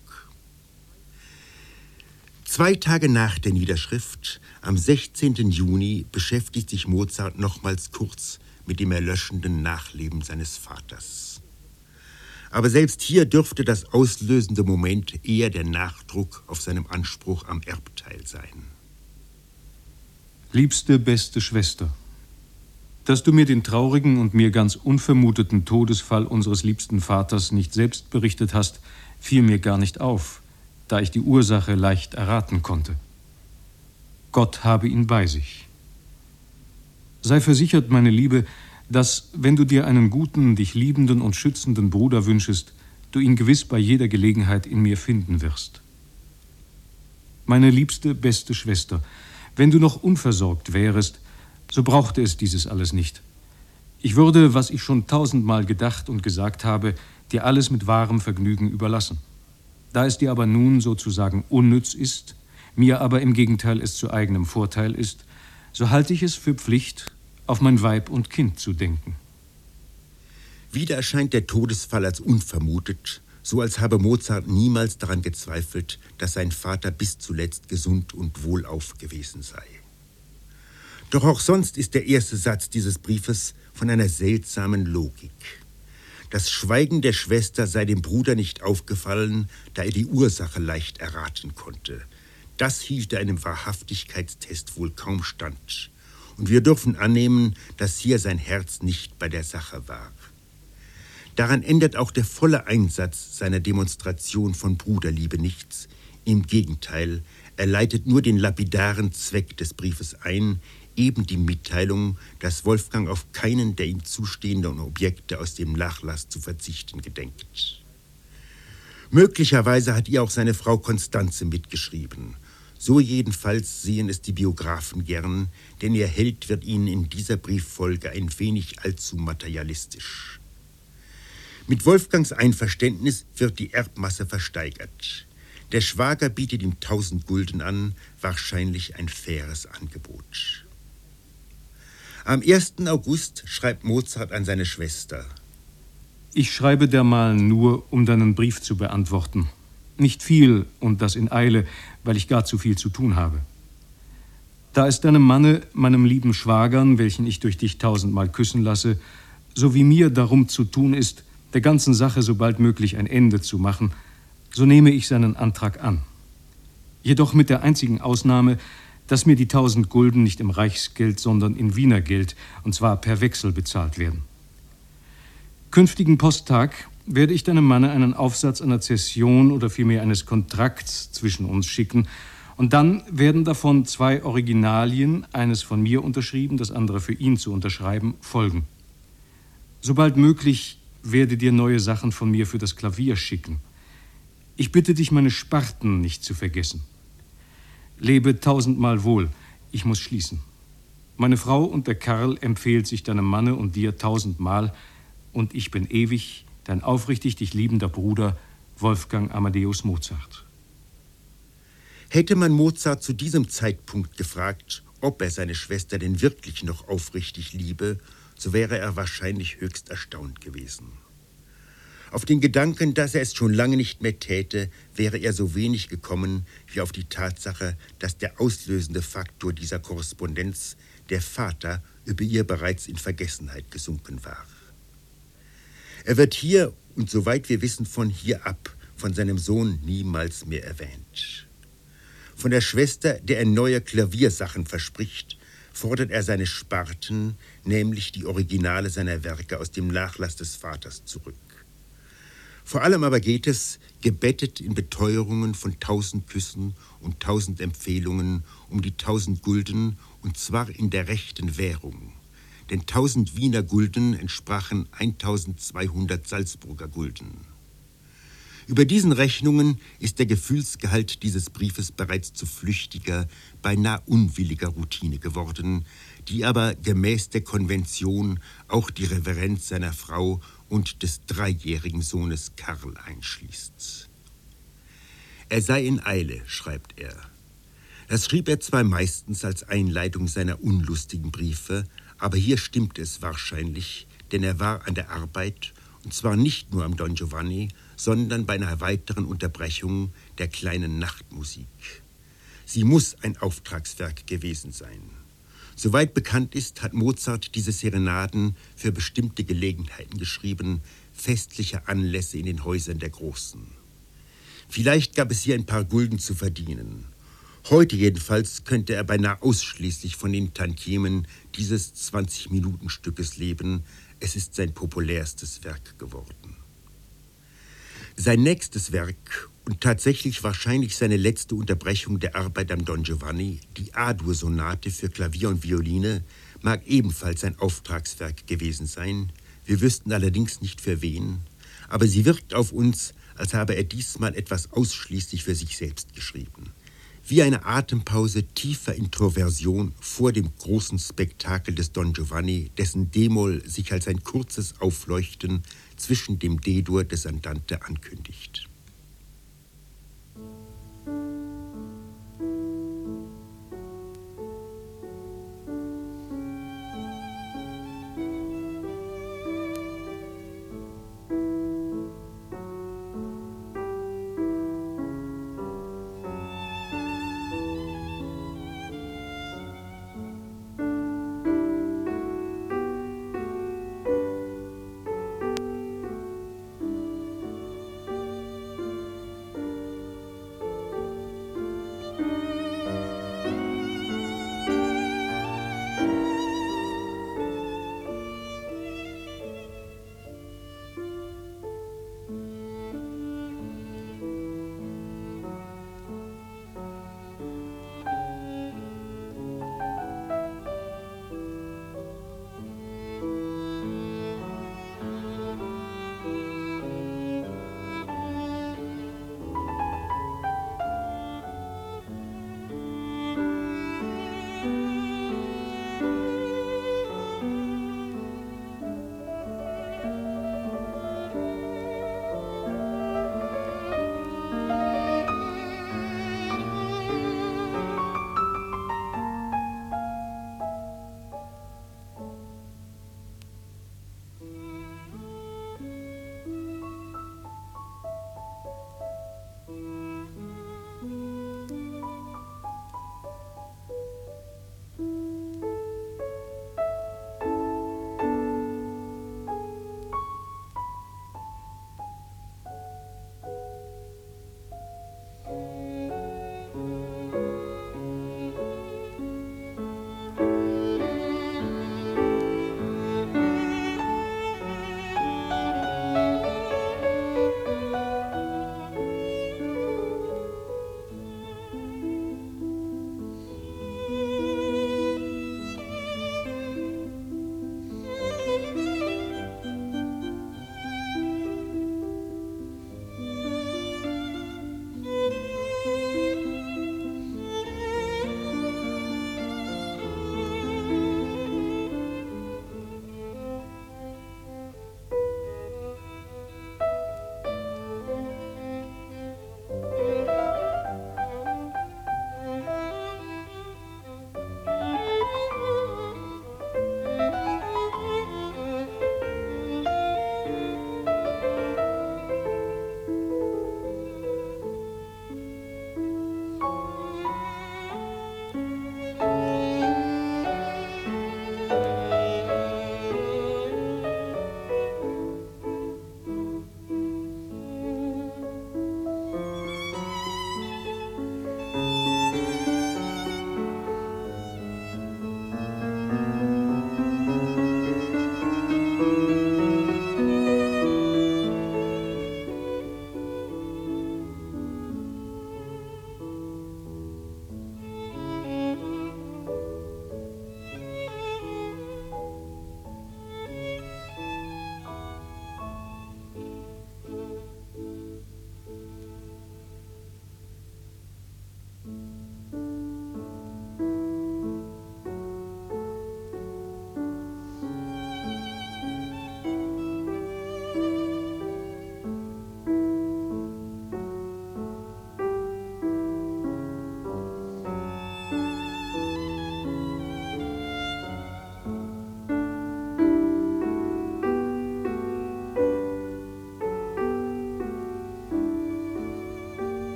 2 Tage nach der Niederschrift, am 16. Juni, beschäftigt sich Mozart nochmals kurz mit dem erlöschenden Nachleben seines Vaters. Aber selbst hier dürfte das auslösende Moment eher der Nachdruck auf seinem Anspruch am Erbteil sein. Liebste, beste Schwester, dass du mir den traurigen und mir ganz unvermuteten Todesfall unseres liebsten Vaters nicht selbst berichtet hast, fiel mir gar nicht auf, da ich die Ursache leicht erraten konnte. Gott habe ihn bei sich. Sei versichert, meine Liebe, dass, wenn du dir einen guten, dich liebenden und schützenden Bruder wünschest, du ihn gewiss bei jeder Gelegenheit in mir finden wirst. Meine liebste, beste Schwester, wenn du noch unversorgt wärest, so brauchte es dieses alles nicht. Ich würde, was ich schon 1000-mal gedacht und gesagt habe, dir alles mit wahrem Vergnügen überlassen. Da es dir aber nun sozusagen unnütz ist, mir aber im Gegenteil es zu eigenem Vorteil ist, so halte ich es für Pflicht, auf mein Weib und Kind zu denken. Wieder erscheint der Todesfall als unvermutet, so als habe Mozart niemals daran gezweifelt, dass sein Vater bis zuletzt gesund und wohlauf gewesen sei. Doch auch sonst ist der erste Satz dieses Briefes von einer seltsamen Logik. Das Schweigen der Schwester sei dem Bruder nicht aufgefallen, da er die Ursache leicht erraten konnte. Das hielt einem Wahrhaftigkeitstest wohl kaum stand. Und wir dürfen annehmen, dass hier sein Herz nicht bei der Sache war. Daran ändert auch der volle Einsatz seiner Demonstration von Bruderliebe nichts. Im Gegenteil, er leitet nur den lapidaren Zweck des Briefes ein, eben die Mitteilung, dass Wolfgang auf keinen der ihm zustehenden Objekte aus dem Nachlass zu verzichten gedenkt. Möglicherweise hat ihr auch seine Frau Constanze mitgeschrieben. So jedenfalls sehen es die Biografen gern, denn ihr Held wird ihnen in dieser Brieffolge ein wenig allzu materialistisch. Mit Wolfgangs Einverständnis wird die Erbmasse versteigert. Der Schwager bietet ihm 1000 Gulden an, wahrscheinlich ein faires Angebot. Am 1. August schreibt Mozart an seine Schwester. Ich schreibe dermalen nur, um deinen Brief zu beantworten. Nicht viel und das in Eile, weil ich gar zu viel zu tun habe. Da es deinem Manne, meinem lieben Schwagern, welchen ich durch dich 1000-mal küssen lasse, so wie mir darum zu tun ist, der ganzen Sache so bald möglich ein Ende zu machen, so nehme ich seinen Antrag an. Jedoch mit der einzigen Ausnahme, dass mir die 1000 Gulden nicht im Reichsgeld, sondern in Wiener Geld, und zwar per Wechsel bezahlt werden. Künftigen Posttag werde ich deinem Manne einen Aufsatz einer Zession oder vielmehr eines Kontrakts zwischen uns schicken, und dann werden davon 2 Originalien, eines von mir unterschrieben, das andere für ihn zu unterschreiben, folgen. Sobald möglich werde dir neue Sachen von mir für das Klavier schicken. Ich bitte dich, meine Sparten nicht zu vergessen. Lebe 1000-mal wohl, ich muss schließen. Meine Frau und der Karl empfehlt sich deinem Manne und dir 1000-mal, und ich bin ewig dein aufrichtig dich liebender Bruder Wolfgang Amadeus Mozart. Hätte man Mozart zu diesem Zeitpunkt gefragt, ob er seine Schwester denn wirklich noch aufrichtig liebe, so wäre er wahrscheinlich höchst erstaunt gewesen. Auf den Gedanken, dass er es schon lange nicht mehr täte, wäre er so wenig gekommen wie auf die Tatsache, dass der auslösende Faktor dieser Korrespondenz, der Vater, über ihr bereits in Vergessenheit gesunken war. Er wird hier, und soweit wir wissen von hier ab, von seinem Sohn niemals mehr erwähnt. Von der Schwester, der er neue Klaviersachen verspricht, fordert er seine Sparten, nämlich die Originale seiner Werke aus dem Nachlass des Vaters, zurück. Vor allem aber geht es, gebettet in Beteuerungen von 1000 Küssen und 1000 Empfehlungen, um die 1000 Gulden, und zwar in der rechten Währung. denn 1000 Wiener Gulden entsprachen 1200 Salzburger Gulden. Über diesen Rechnungen ist der Gefühlsgehalt dieses Briefes bereits zu flüchtiger, beinahe unwilliger Routine geworden, die aber gemäß der Konvention auch die Reverenz seiner Frau und des 3-jährigen Sohnes Karl einschließt. Er sei in Eile, schreibt er. Das schrieb er zwar meistens als Einleitung seiner unlustigen Briefe, aber hier stimmt es wahrscheinlich, denn er war an der Arbeit, und zwar nicht nur am Don Giovanni, sondern bei einer weiteren Unterbrechung der kleinen Nachtmusik. Sie muss ein Auftragswerk gewesen sein. Soweit bekannt ist, hat Mozart diese Serenaden für bestimmte Gelegenheiten geschrieben, festliche Anlässe in den Häusern der Großen. Vielleicht gab es hier ein paar Gulden zu verdienen. Heute jedenfalls könnte er beinahe ausschließlich von den Tantiemen dieses 20-Minuten-Stückes leben. Es ist sein populärstes Werk geworden. Sein nächstes Werk und tatsächlich wahrscheinlich seine letzte Unterbrechung der Arbeit am Don Giovanni, die A-Dur-Sonate für Klavier und Violine, mag ebenfalls ein Auftragswerk gewesen sein. Wir wüssten allerdings nicht für wen, aber sie wirkt auf uns, als habe er diesmal etwas ausschließlich für sich selbst geschrieben. Wie eine Atempause tiefer Introversion vor dem großen Spektakel des Don Giovanni, dessen D-Moll sich als ein kurzes Aufleuchten zwischen dem D-Dur des Andante ankündigt.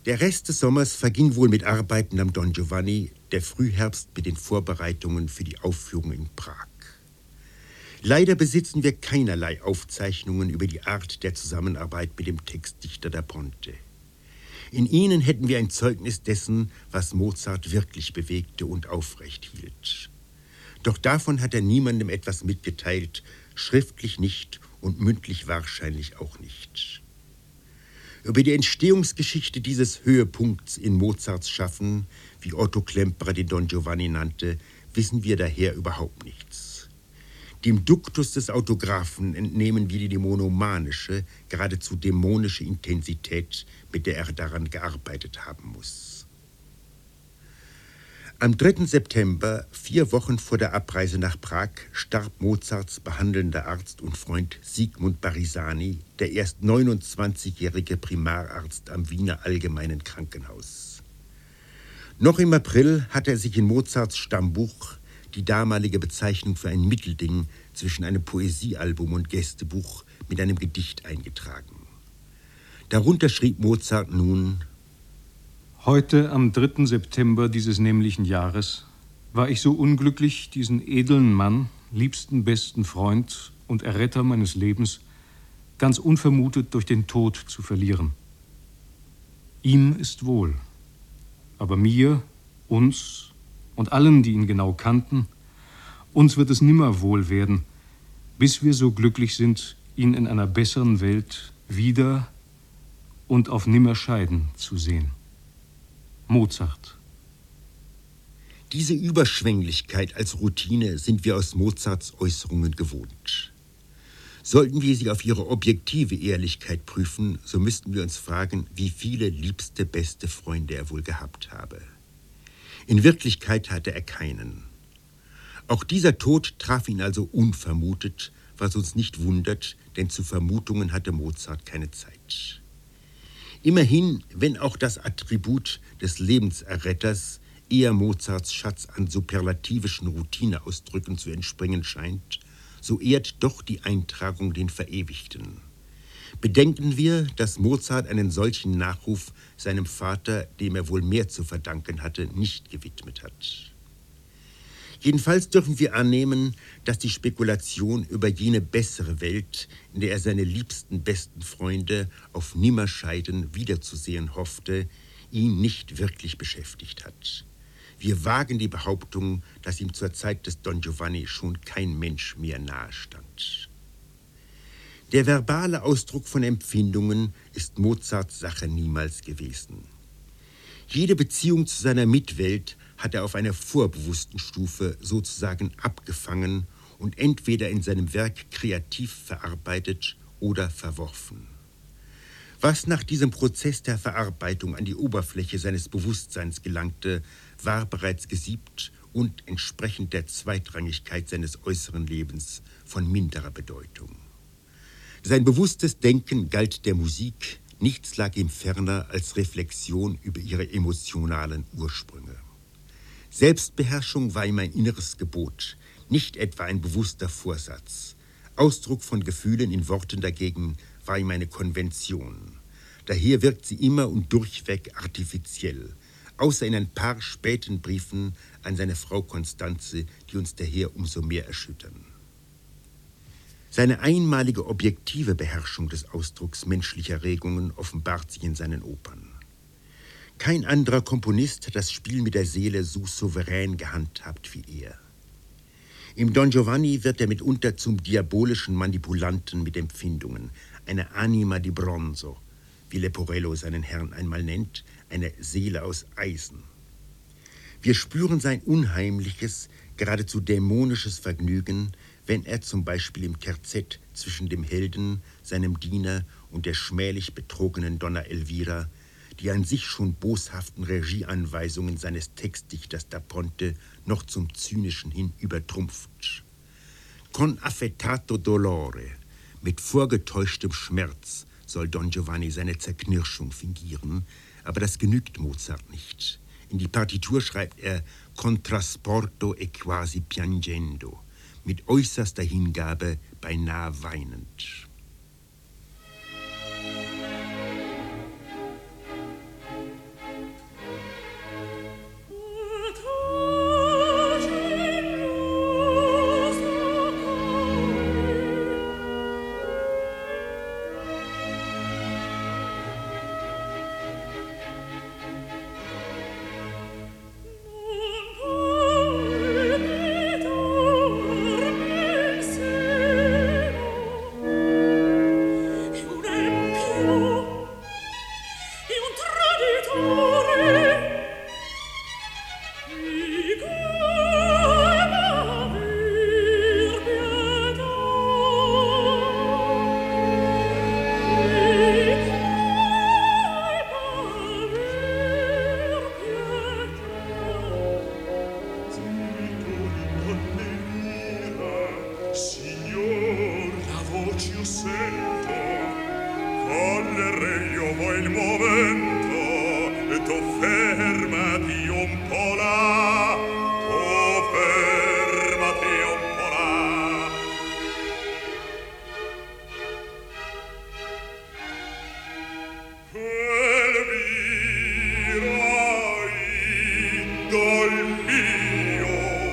Der Rest des Sommers verging wohl mit Arbeiten am Don Giovanni, der Frühherbst mit den Vorbereitungen für die Aufführung in Prag. Leider besitzen wir keinerlei Aufzeichnungen über die Art der Zusammenarbeit mit dem Textdichter da Ponte. In ihnen hätten wir ein Zeugnis dessen, was Mozart wirklich bewegte und aufrecht hielt. Doch davon hat er niemandem etwas mitgeteilt, schriftlich nicht und mündlich wahrscheinlich auch nicht. Über die Entstehungsgeschichte dieses Höhepunkts in Mozarts Schaffen, wie Otto Klemperer den Don Giovanni nannte, wissen wir daher überhaupt nichts. Dem Duktus des Autographen entnehmen wir die monomanische, geradezu dämonische Intensität, mit der er daran gearbeitet haben muss. Am 3. September, 4 Wochen vor der Abreise nach Prag, starb Mozarts behandelnder Arzt und Freund Sigmund Barisani, der erst 29-jährige Primararzt am Wiener Allgemeinen Krankenhaus. Noch im April hat er sich in Mozarts Stammbuch, die damalige Bezeichnung für ein Mittelding zwischen einem Poesiealbum und Gästebuch, mit einem Gedicht eingetragen. Darunter schrieb Mozart nun: Heute, am 3. September dieses nämlichen Jahres, war ich so unglücklich, diesen edlen Mann, liebsten, besten Freund und Erretter meines Lebens, ganz unvermutet durch den Tod zu verlieren. Ihm ist wohl, aber mir, uns und allen, die ihn genau kannten, uns wird es nimmer wohl werden, bis wir so glücklich sind, ihn in einer besseren Welt wieder und auf Nimmerscheiden zu sehen. Mozart. Diese Überschwänglichkeit als Routine sind wir aus Mozarts Äußerungen gewohnt. Sollten wir sie auf ihre objektive Ehrlichkeit prüfen, so müssten wir uns fragen, wie viele liebste, beste Freunde er wohl gehabt habe. In Wirklichkeit hatte er keinen. Auch dieser Tod traf ihn also unvermutet, was uns nicht wundert, denn zu Vermutungen hatte Mozart keine Zeit. Immerhin, wenn auch das Attribut des Lebenserretters eher Mozarts Schatz an superlativischen Routineausdrücken zu entspringen scheint, so ehrt doch die Eintragung den Verewigten. Bedenken wir, dass Mozart einen solchen Nachruf seinem Vater, dem er wohl mehr zu verdanken hatte, nicht gewidmet hat. Jedenfalls dürfen wir annehmen, dass die Spekulation über jene bessere Welt, in der er seine liebsten, besten Freunde auf Nimmerscheiden wiederzusehen hoffte, ihn nicht wirklich beschäftigt hat. Wir wagen die Behauptung, dass ihm zur Zeit des Don Giovanni schon kein Mensch mehr nahe stand. Der verbale Ausdruck von Empfindungen ist Mozarts Sache niemals gewesen. Jede Beziehung zu seiner Mitwelt hat er auf einer vorbewussten Stufe sozusagen abgefangen und entweder in seinem Werk kreativ verarbeitet oder verworfen. Was nach diesem Prozess der Verarbeitung an die Oberfläche seines Bewusstseins gelangte, war bereits gesiebt und entsprechend der Zweitrangigkeit seines äußeren Lebens von minderer Bedeutung. Sein bewusstes Denken galt der Musik, nichts lag ihm ferner als Reflexion über ihre emotionalen Ursprünge. Selbstbeherrschung war ihm ein inneres Gebot, nicht etwa ein bewusster Vorsatz. Ausdruck von Gefühlen in Worten dagegen war ihm eine Konvention. Daher wirkt sie immer und durchweg artifiziell, außer in ein paar späten Briefen an seine Frau Constanze, die uns daher umso mehr erschüttern. Seine einmalige objektive Beherrschung des Ausdrucks menschlicher Regungen offenbart sich in seinen Opern. Kein anderer Komponist hat das Spiel mit der Seele so souverän gehandhabt wie er. Im Don Giovanni wird er mitunter zum diabolischen Manipulanten mit Empfindungen, eine Anima di Bronzo, wie Leporello seinen Herrn einmal nennt, eine Seele aus Eisen. Wir spüren sein unheimliches, geradezu dämonisches Vergnügen, wenn er zum Beispiel im Terzett zwischen dem Helden, seinem Diener und der schmählich betrogenen Donna Elvira die an sich schon boshaften Regieanweisungen seines Textdichters da Ponte noch zum Zynischen hin übertrumpft. Con affettato dolore, mit vorgetäuschtem Schmerz, soll Don Giovanni seine Zerknirschung fingieren, aber das genügt Mozart nicht. In die Partitur schreibt er con trasporto e quasi piangendo, mit äußerster Hingabe, beinahe weinend. parlerei io vuoi il momento e tu fermati un po' là, tu fermati un po' là. Elvira, idol mio,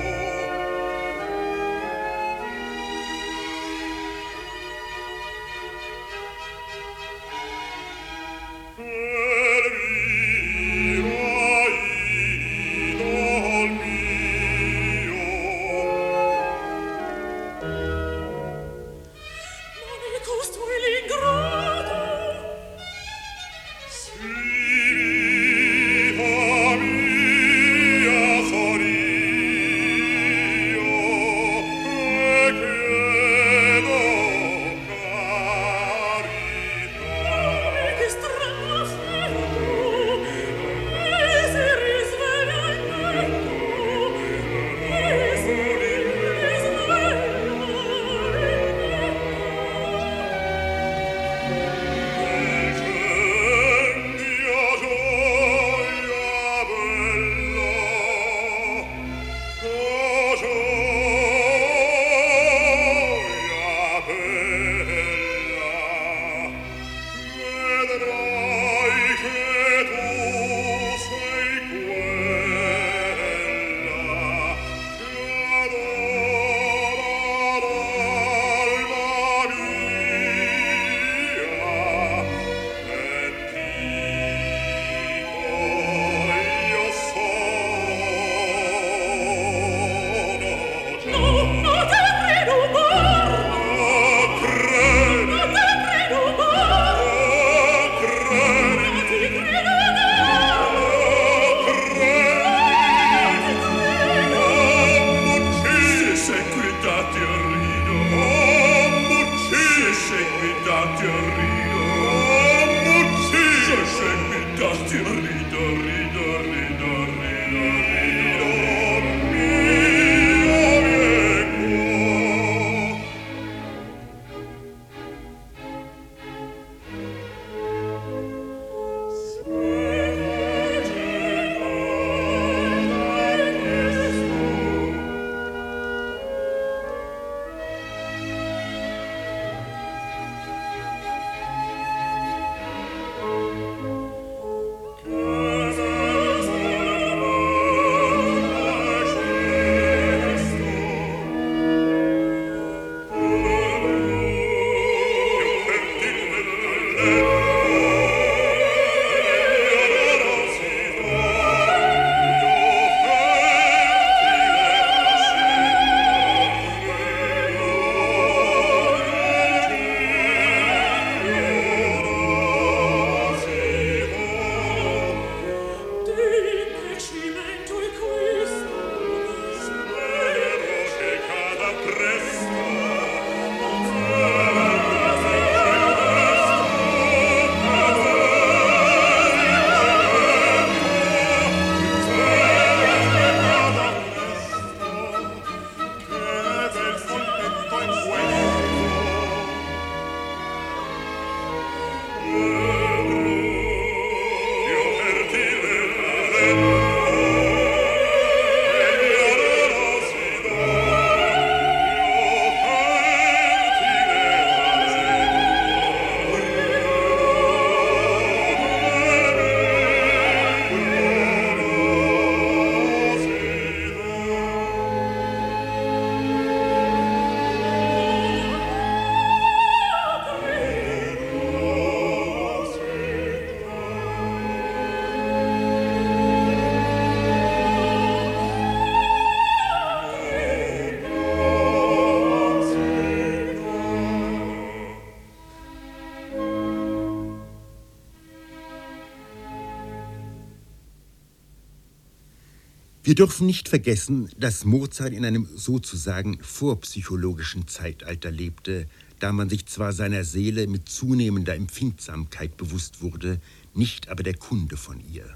Wir dürfen nicht vergessen, dass Mozart in einem sozusagen vorpsychologischen Zeitalter lebte, da man sich zwar seiner Seele mit zunehmender Empfindsamkeit bewusst wurde, nicht aber der Kunde von ihr.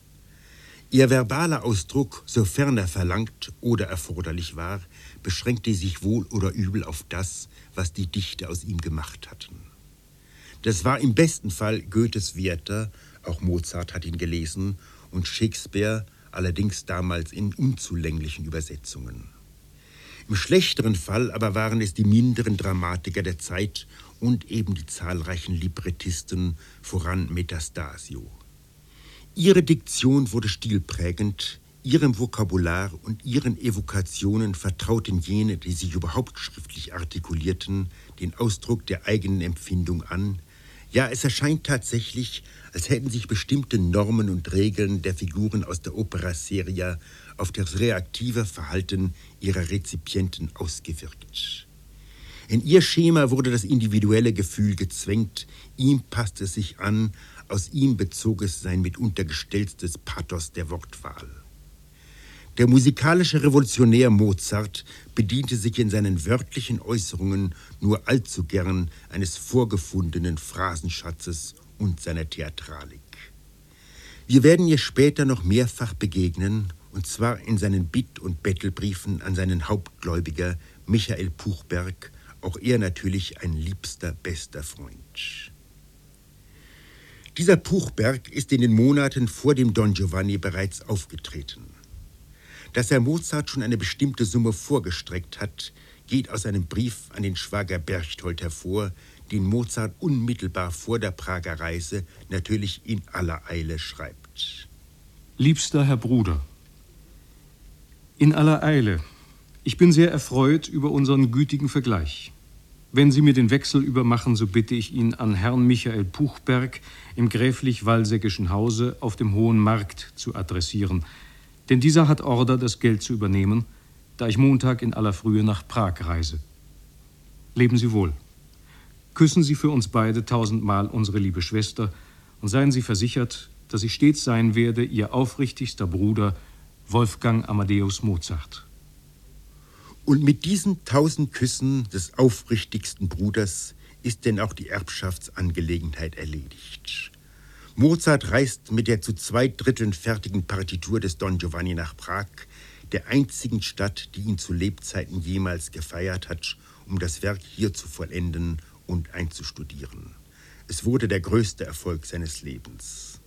Ihr verbaler Ausdruck, sofern er verlangt oder erforderlich war, beschränkte sich wohl oder übel auf das, was die Dichter aus ihm gemacht hatten. Das war im besten Fall Goethes Werther, auch Mozart hat ihn gelesen, und Shakespeare, allerdings damals in unzulänglichen Übersetzungen. Im schlechteren Fall aber waren es die minderen Dramatiker der Zeit und eben die zahlreichen Librettisten, voran Metastasio. Ihre Diktion wurde stilprägend, ihrem Vokabular und ihren Evokationen vertrauten jene, die sich überhaupt schriftlich artikulierten, den Ausdruck der eigenen Empfindung an. Ja, es erscheint tatsächlich, als hätten sich bestimmte Normen und Regeln der Figuren aus der Opera seria auf das reaktive Verhalten ihrer Rezipienten ausgewirkt. In ihr Schema wurde das individuelle Gefühl gezwängt, ihm passte es sich an, aus ihm bezog es sein mitunter gestellstes Pathos der Wortwahl. Der musikalische Revolutionär Mozart bediente sich in seinen wörtlichen Äußerungen nur allzu gern eines vorgefundenen Phrasenschatzes und seiner Theatralik. Wir werden ihr später noch mehrfach begegnen, und zwar in seinen Bitt- und Bettelbriefen an seinen Hauptgläubiger Michael Puchberg, auch er natürlich ein liebster, bester Freund. Dieser Puchberg ist in den Monaten vor dem Don Giovanni bereits aufgetreten. Dass er Mozart schon eine bestimmte Summe vorgestreckt hat, geht aus einem Brief an den Schwager Berchtold hervor, den Mozart unmittelbar vor der Prager Reise natürlich in aller Eile schreibt. Liebster Herr Bruder, in aller Eile. Ich bin sehr erfreut über unseren gütigen Vergleich. Wenn Sie mir den Wechsel übermachen, so bitte ich ihn an Herrn Michael Puchberg im gräflich-walsäckischen Hause auf dem Hohen Markt zu adressieren, denn dieser hat Order, das Geld zu übernehmen, da ich Montag in aller Frühe nach Prag reise. Leben Sie wohl. Küssen Sie für uns beide 1000-mal unsere liebe Schwester und seien Sie versichert, dass ich stets sein werde, Ihr aufrichtigster Bruder Wolfgang Amadeus Mozart. Und mit diesen 1000 Küssen des aufrichtigsten Bruders ist denn auch die Erbschaftsangelegenheit erledigt. Mozart reist mit der zu 2/3 fertigen Partitur des Don Giovanni nach Prag, der einzigen Stadt, die ihn zu Lebzeiten jemals gefeiert hat, um das Werk hier zu vollenden und einzustudieren. Es wurde der größte Erfolg seines Lebens.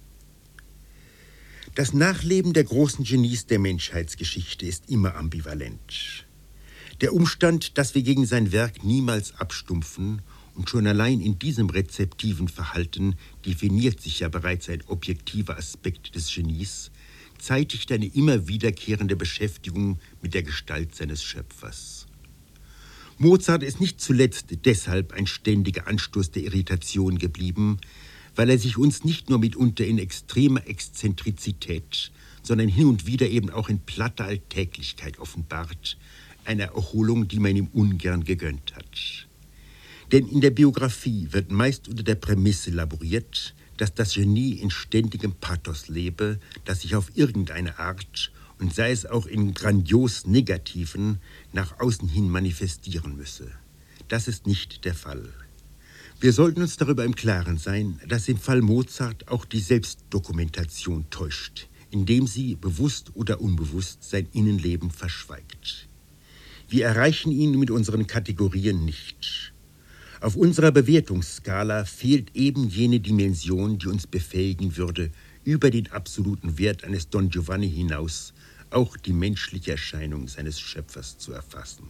Das Nachleben der großen Genies der Menschheitsgeschichte ist immer ambivalent. Der Umstand, dass wir gegen sein Werk niemals abstumpfen und schon allein in diesem rezeptiven Verhalten definiert sich ja bereits ein objektiver Aspekt des Genies, zeitigt eine immer wiederkehrende Beschäftigung mit der Gestalt seines Schöpfers. Mozart ist nicht zuletzt deshalb ein ständiger Anstoß der Irritation geblieben, weil er sich uns nicht nur mitunter in extremer Exzentrizität, sondern hin und wieder eben auch in platter Alltäglichkeit offenbart, eine Erholung, die man ihm ungern gegönnt hat. Denn in der Biografie wird meist unter der Prämisse laboriert, dass das Genie in ständigem Pathos lebe, das sich auf irgendeine Art, und sei es auch in grandios Negativen, nach außen hin manifestieren müsse. Das ist nicht der Fall. Wir sollten uns darüber im Klaren sein, dass im Fall Mozart auch die Selbstdokumentation täuscht, indem sie, bewusst oder unbewusst, sein Innenleben verschweigt. Wir erreichen ihn mit unseren Kategorien nicht. Auf unserer Bewertungsskala fehlt eben jene Dimension, die uns befähigen würde, über den absoluten Wert eines Don Giovanni hinaus auch die menschliche Erscheinung seines Schöpfers zu erfassen.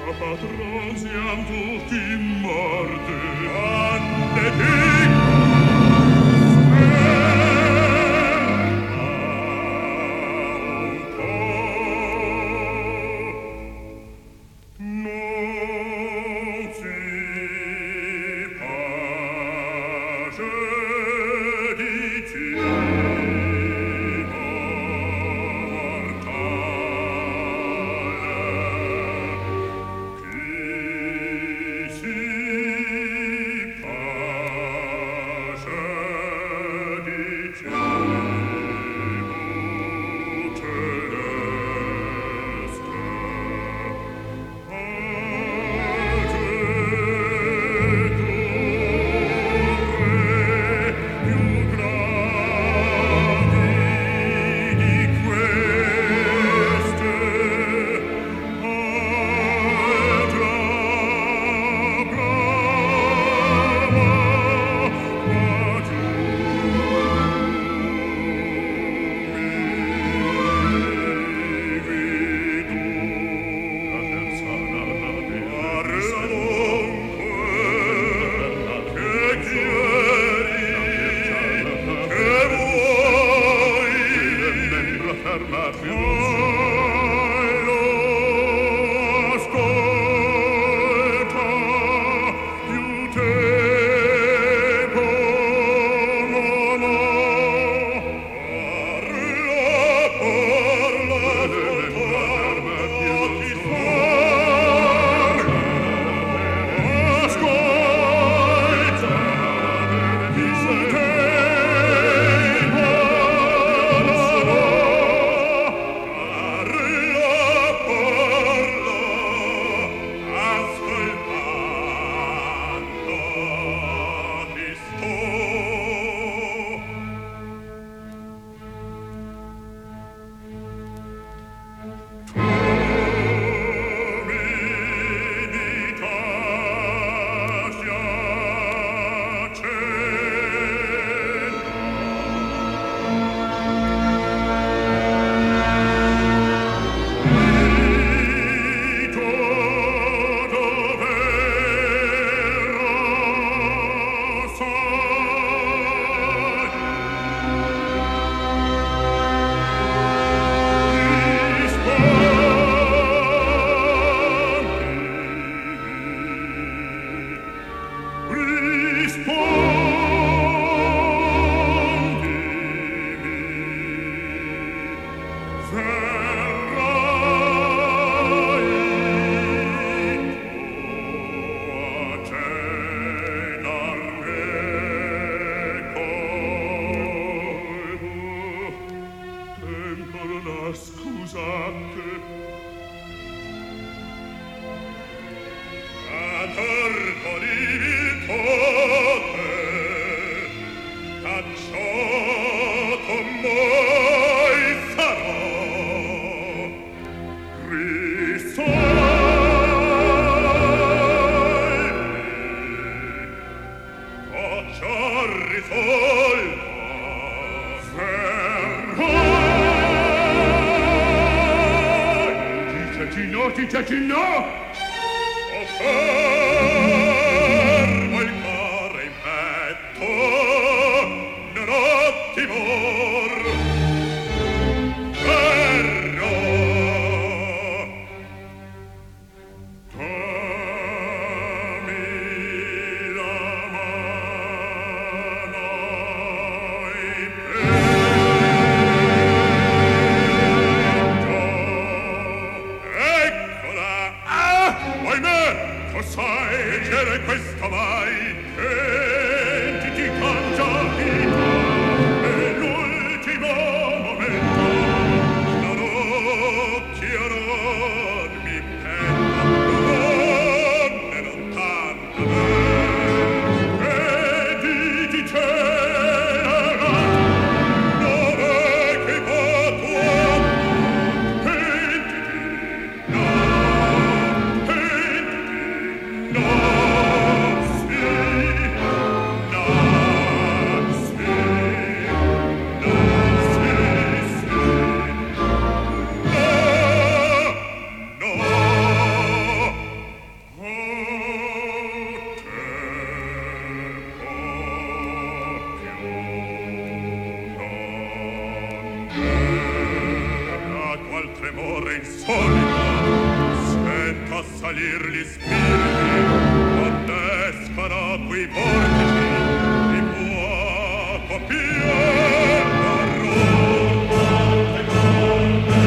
Patron, siam tutti morti. Anneti! tremore insolito, sento salir gli spiriti, non escano quei vortici, di fuoco pieno rotte colme.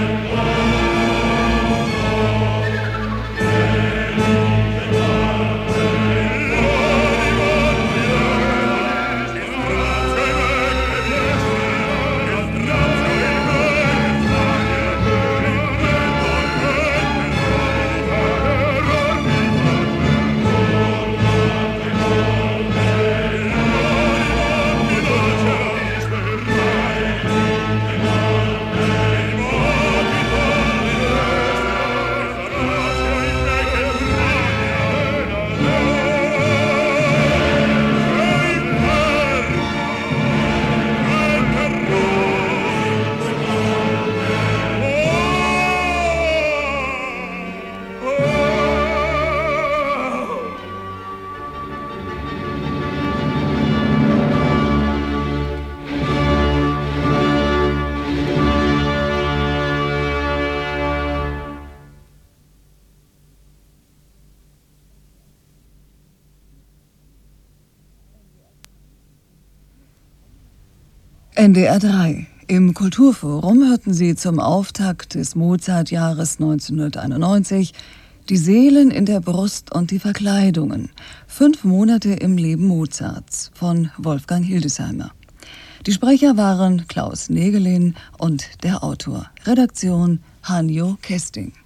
NDR 3. Im Kulturforum hörten Sie zum Auftakt des Mozart-Jahres 1991 Die Seelen in der Brust und die Verkleidungen. 5 Monate im Leben Mozarts von Wolfgang Hildesheimer. Die Sprecher waren Klaus Nägelin und der Autor. Redaktion Hanjo Kesting.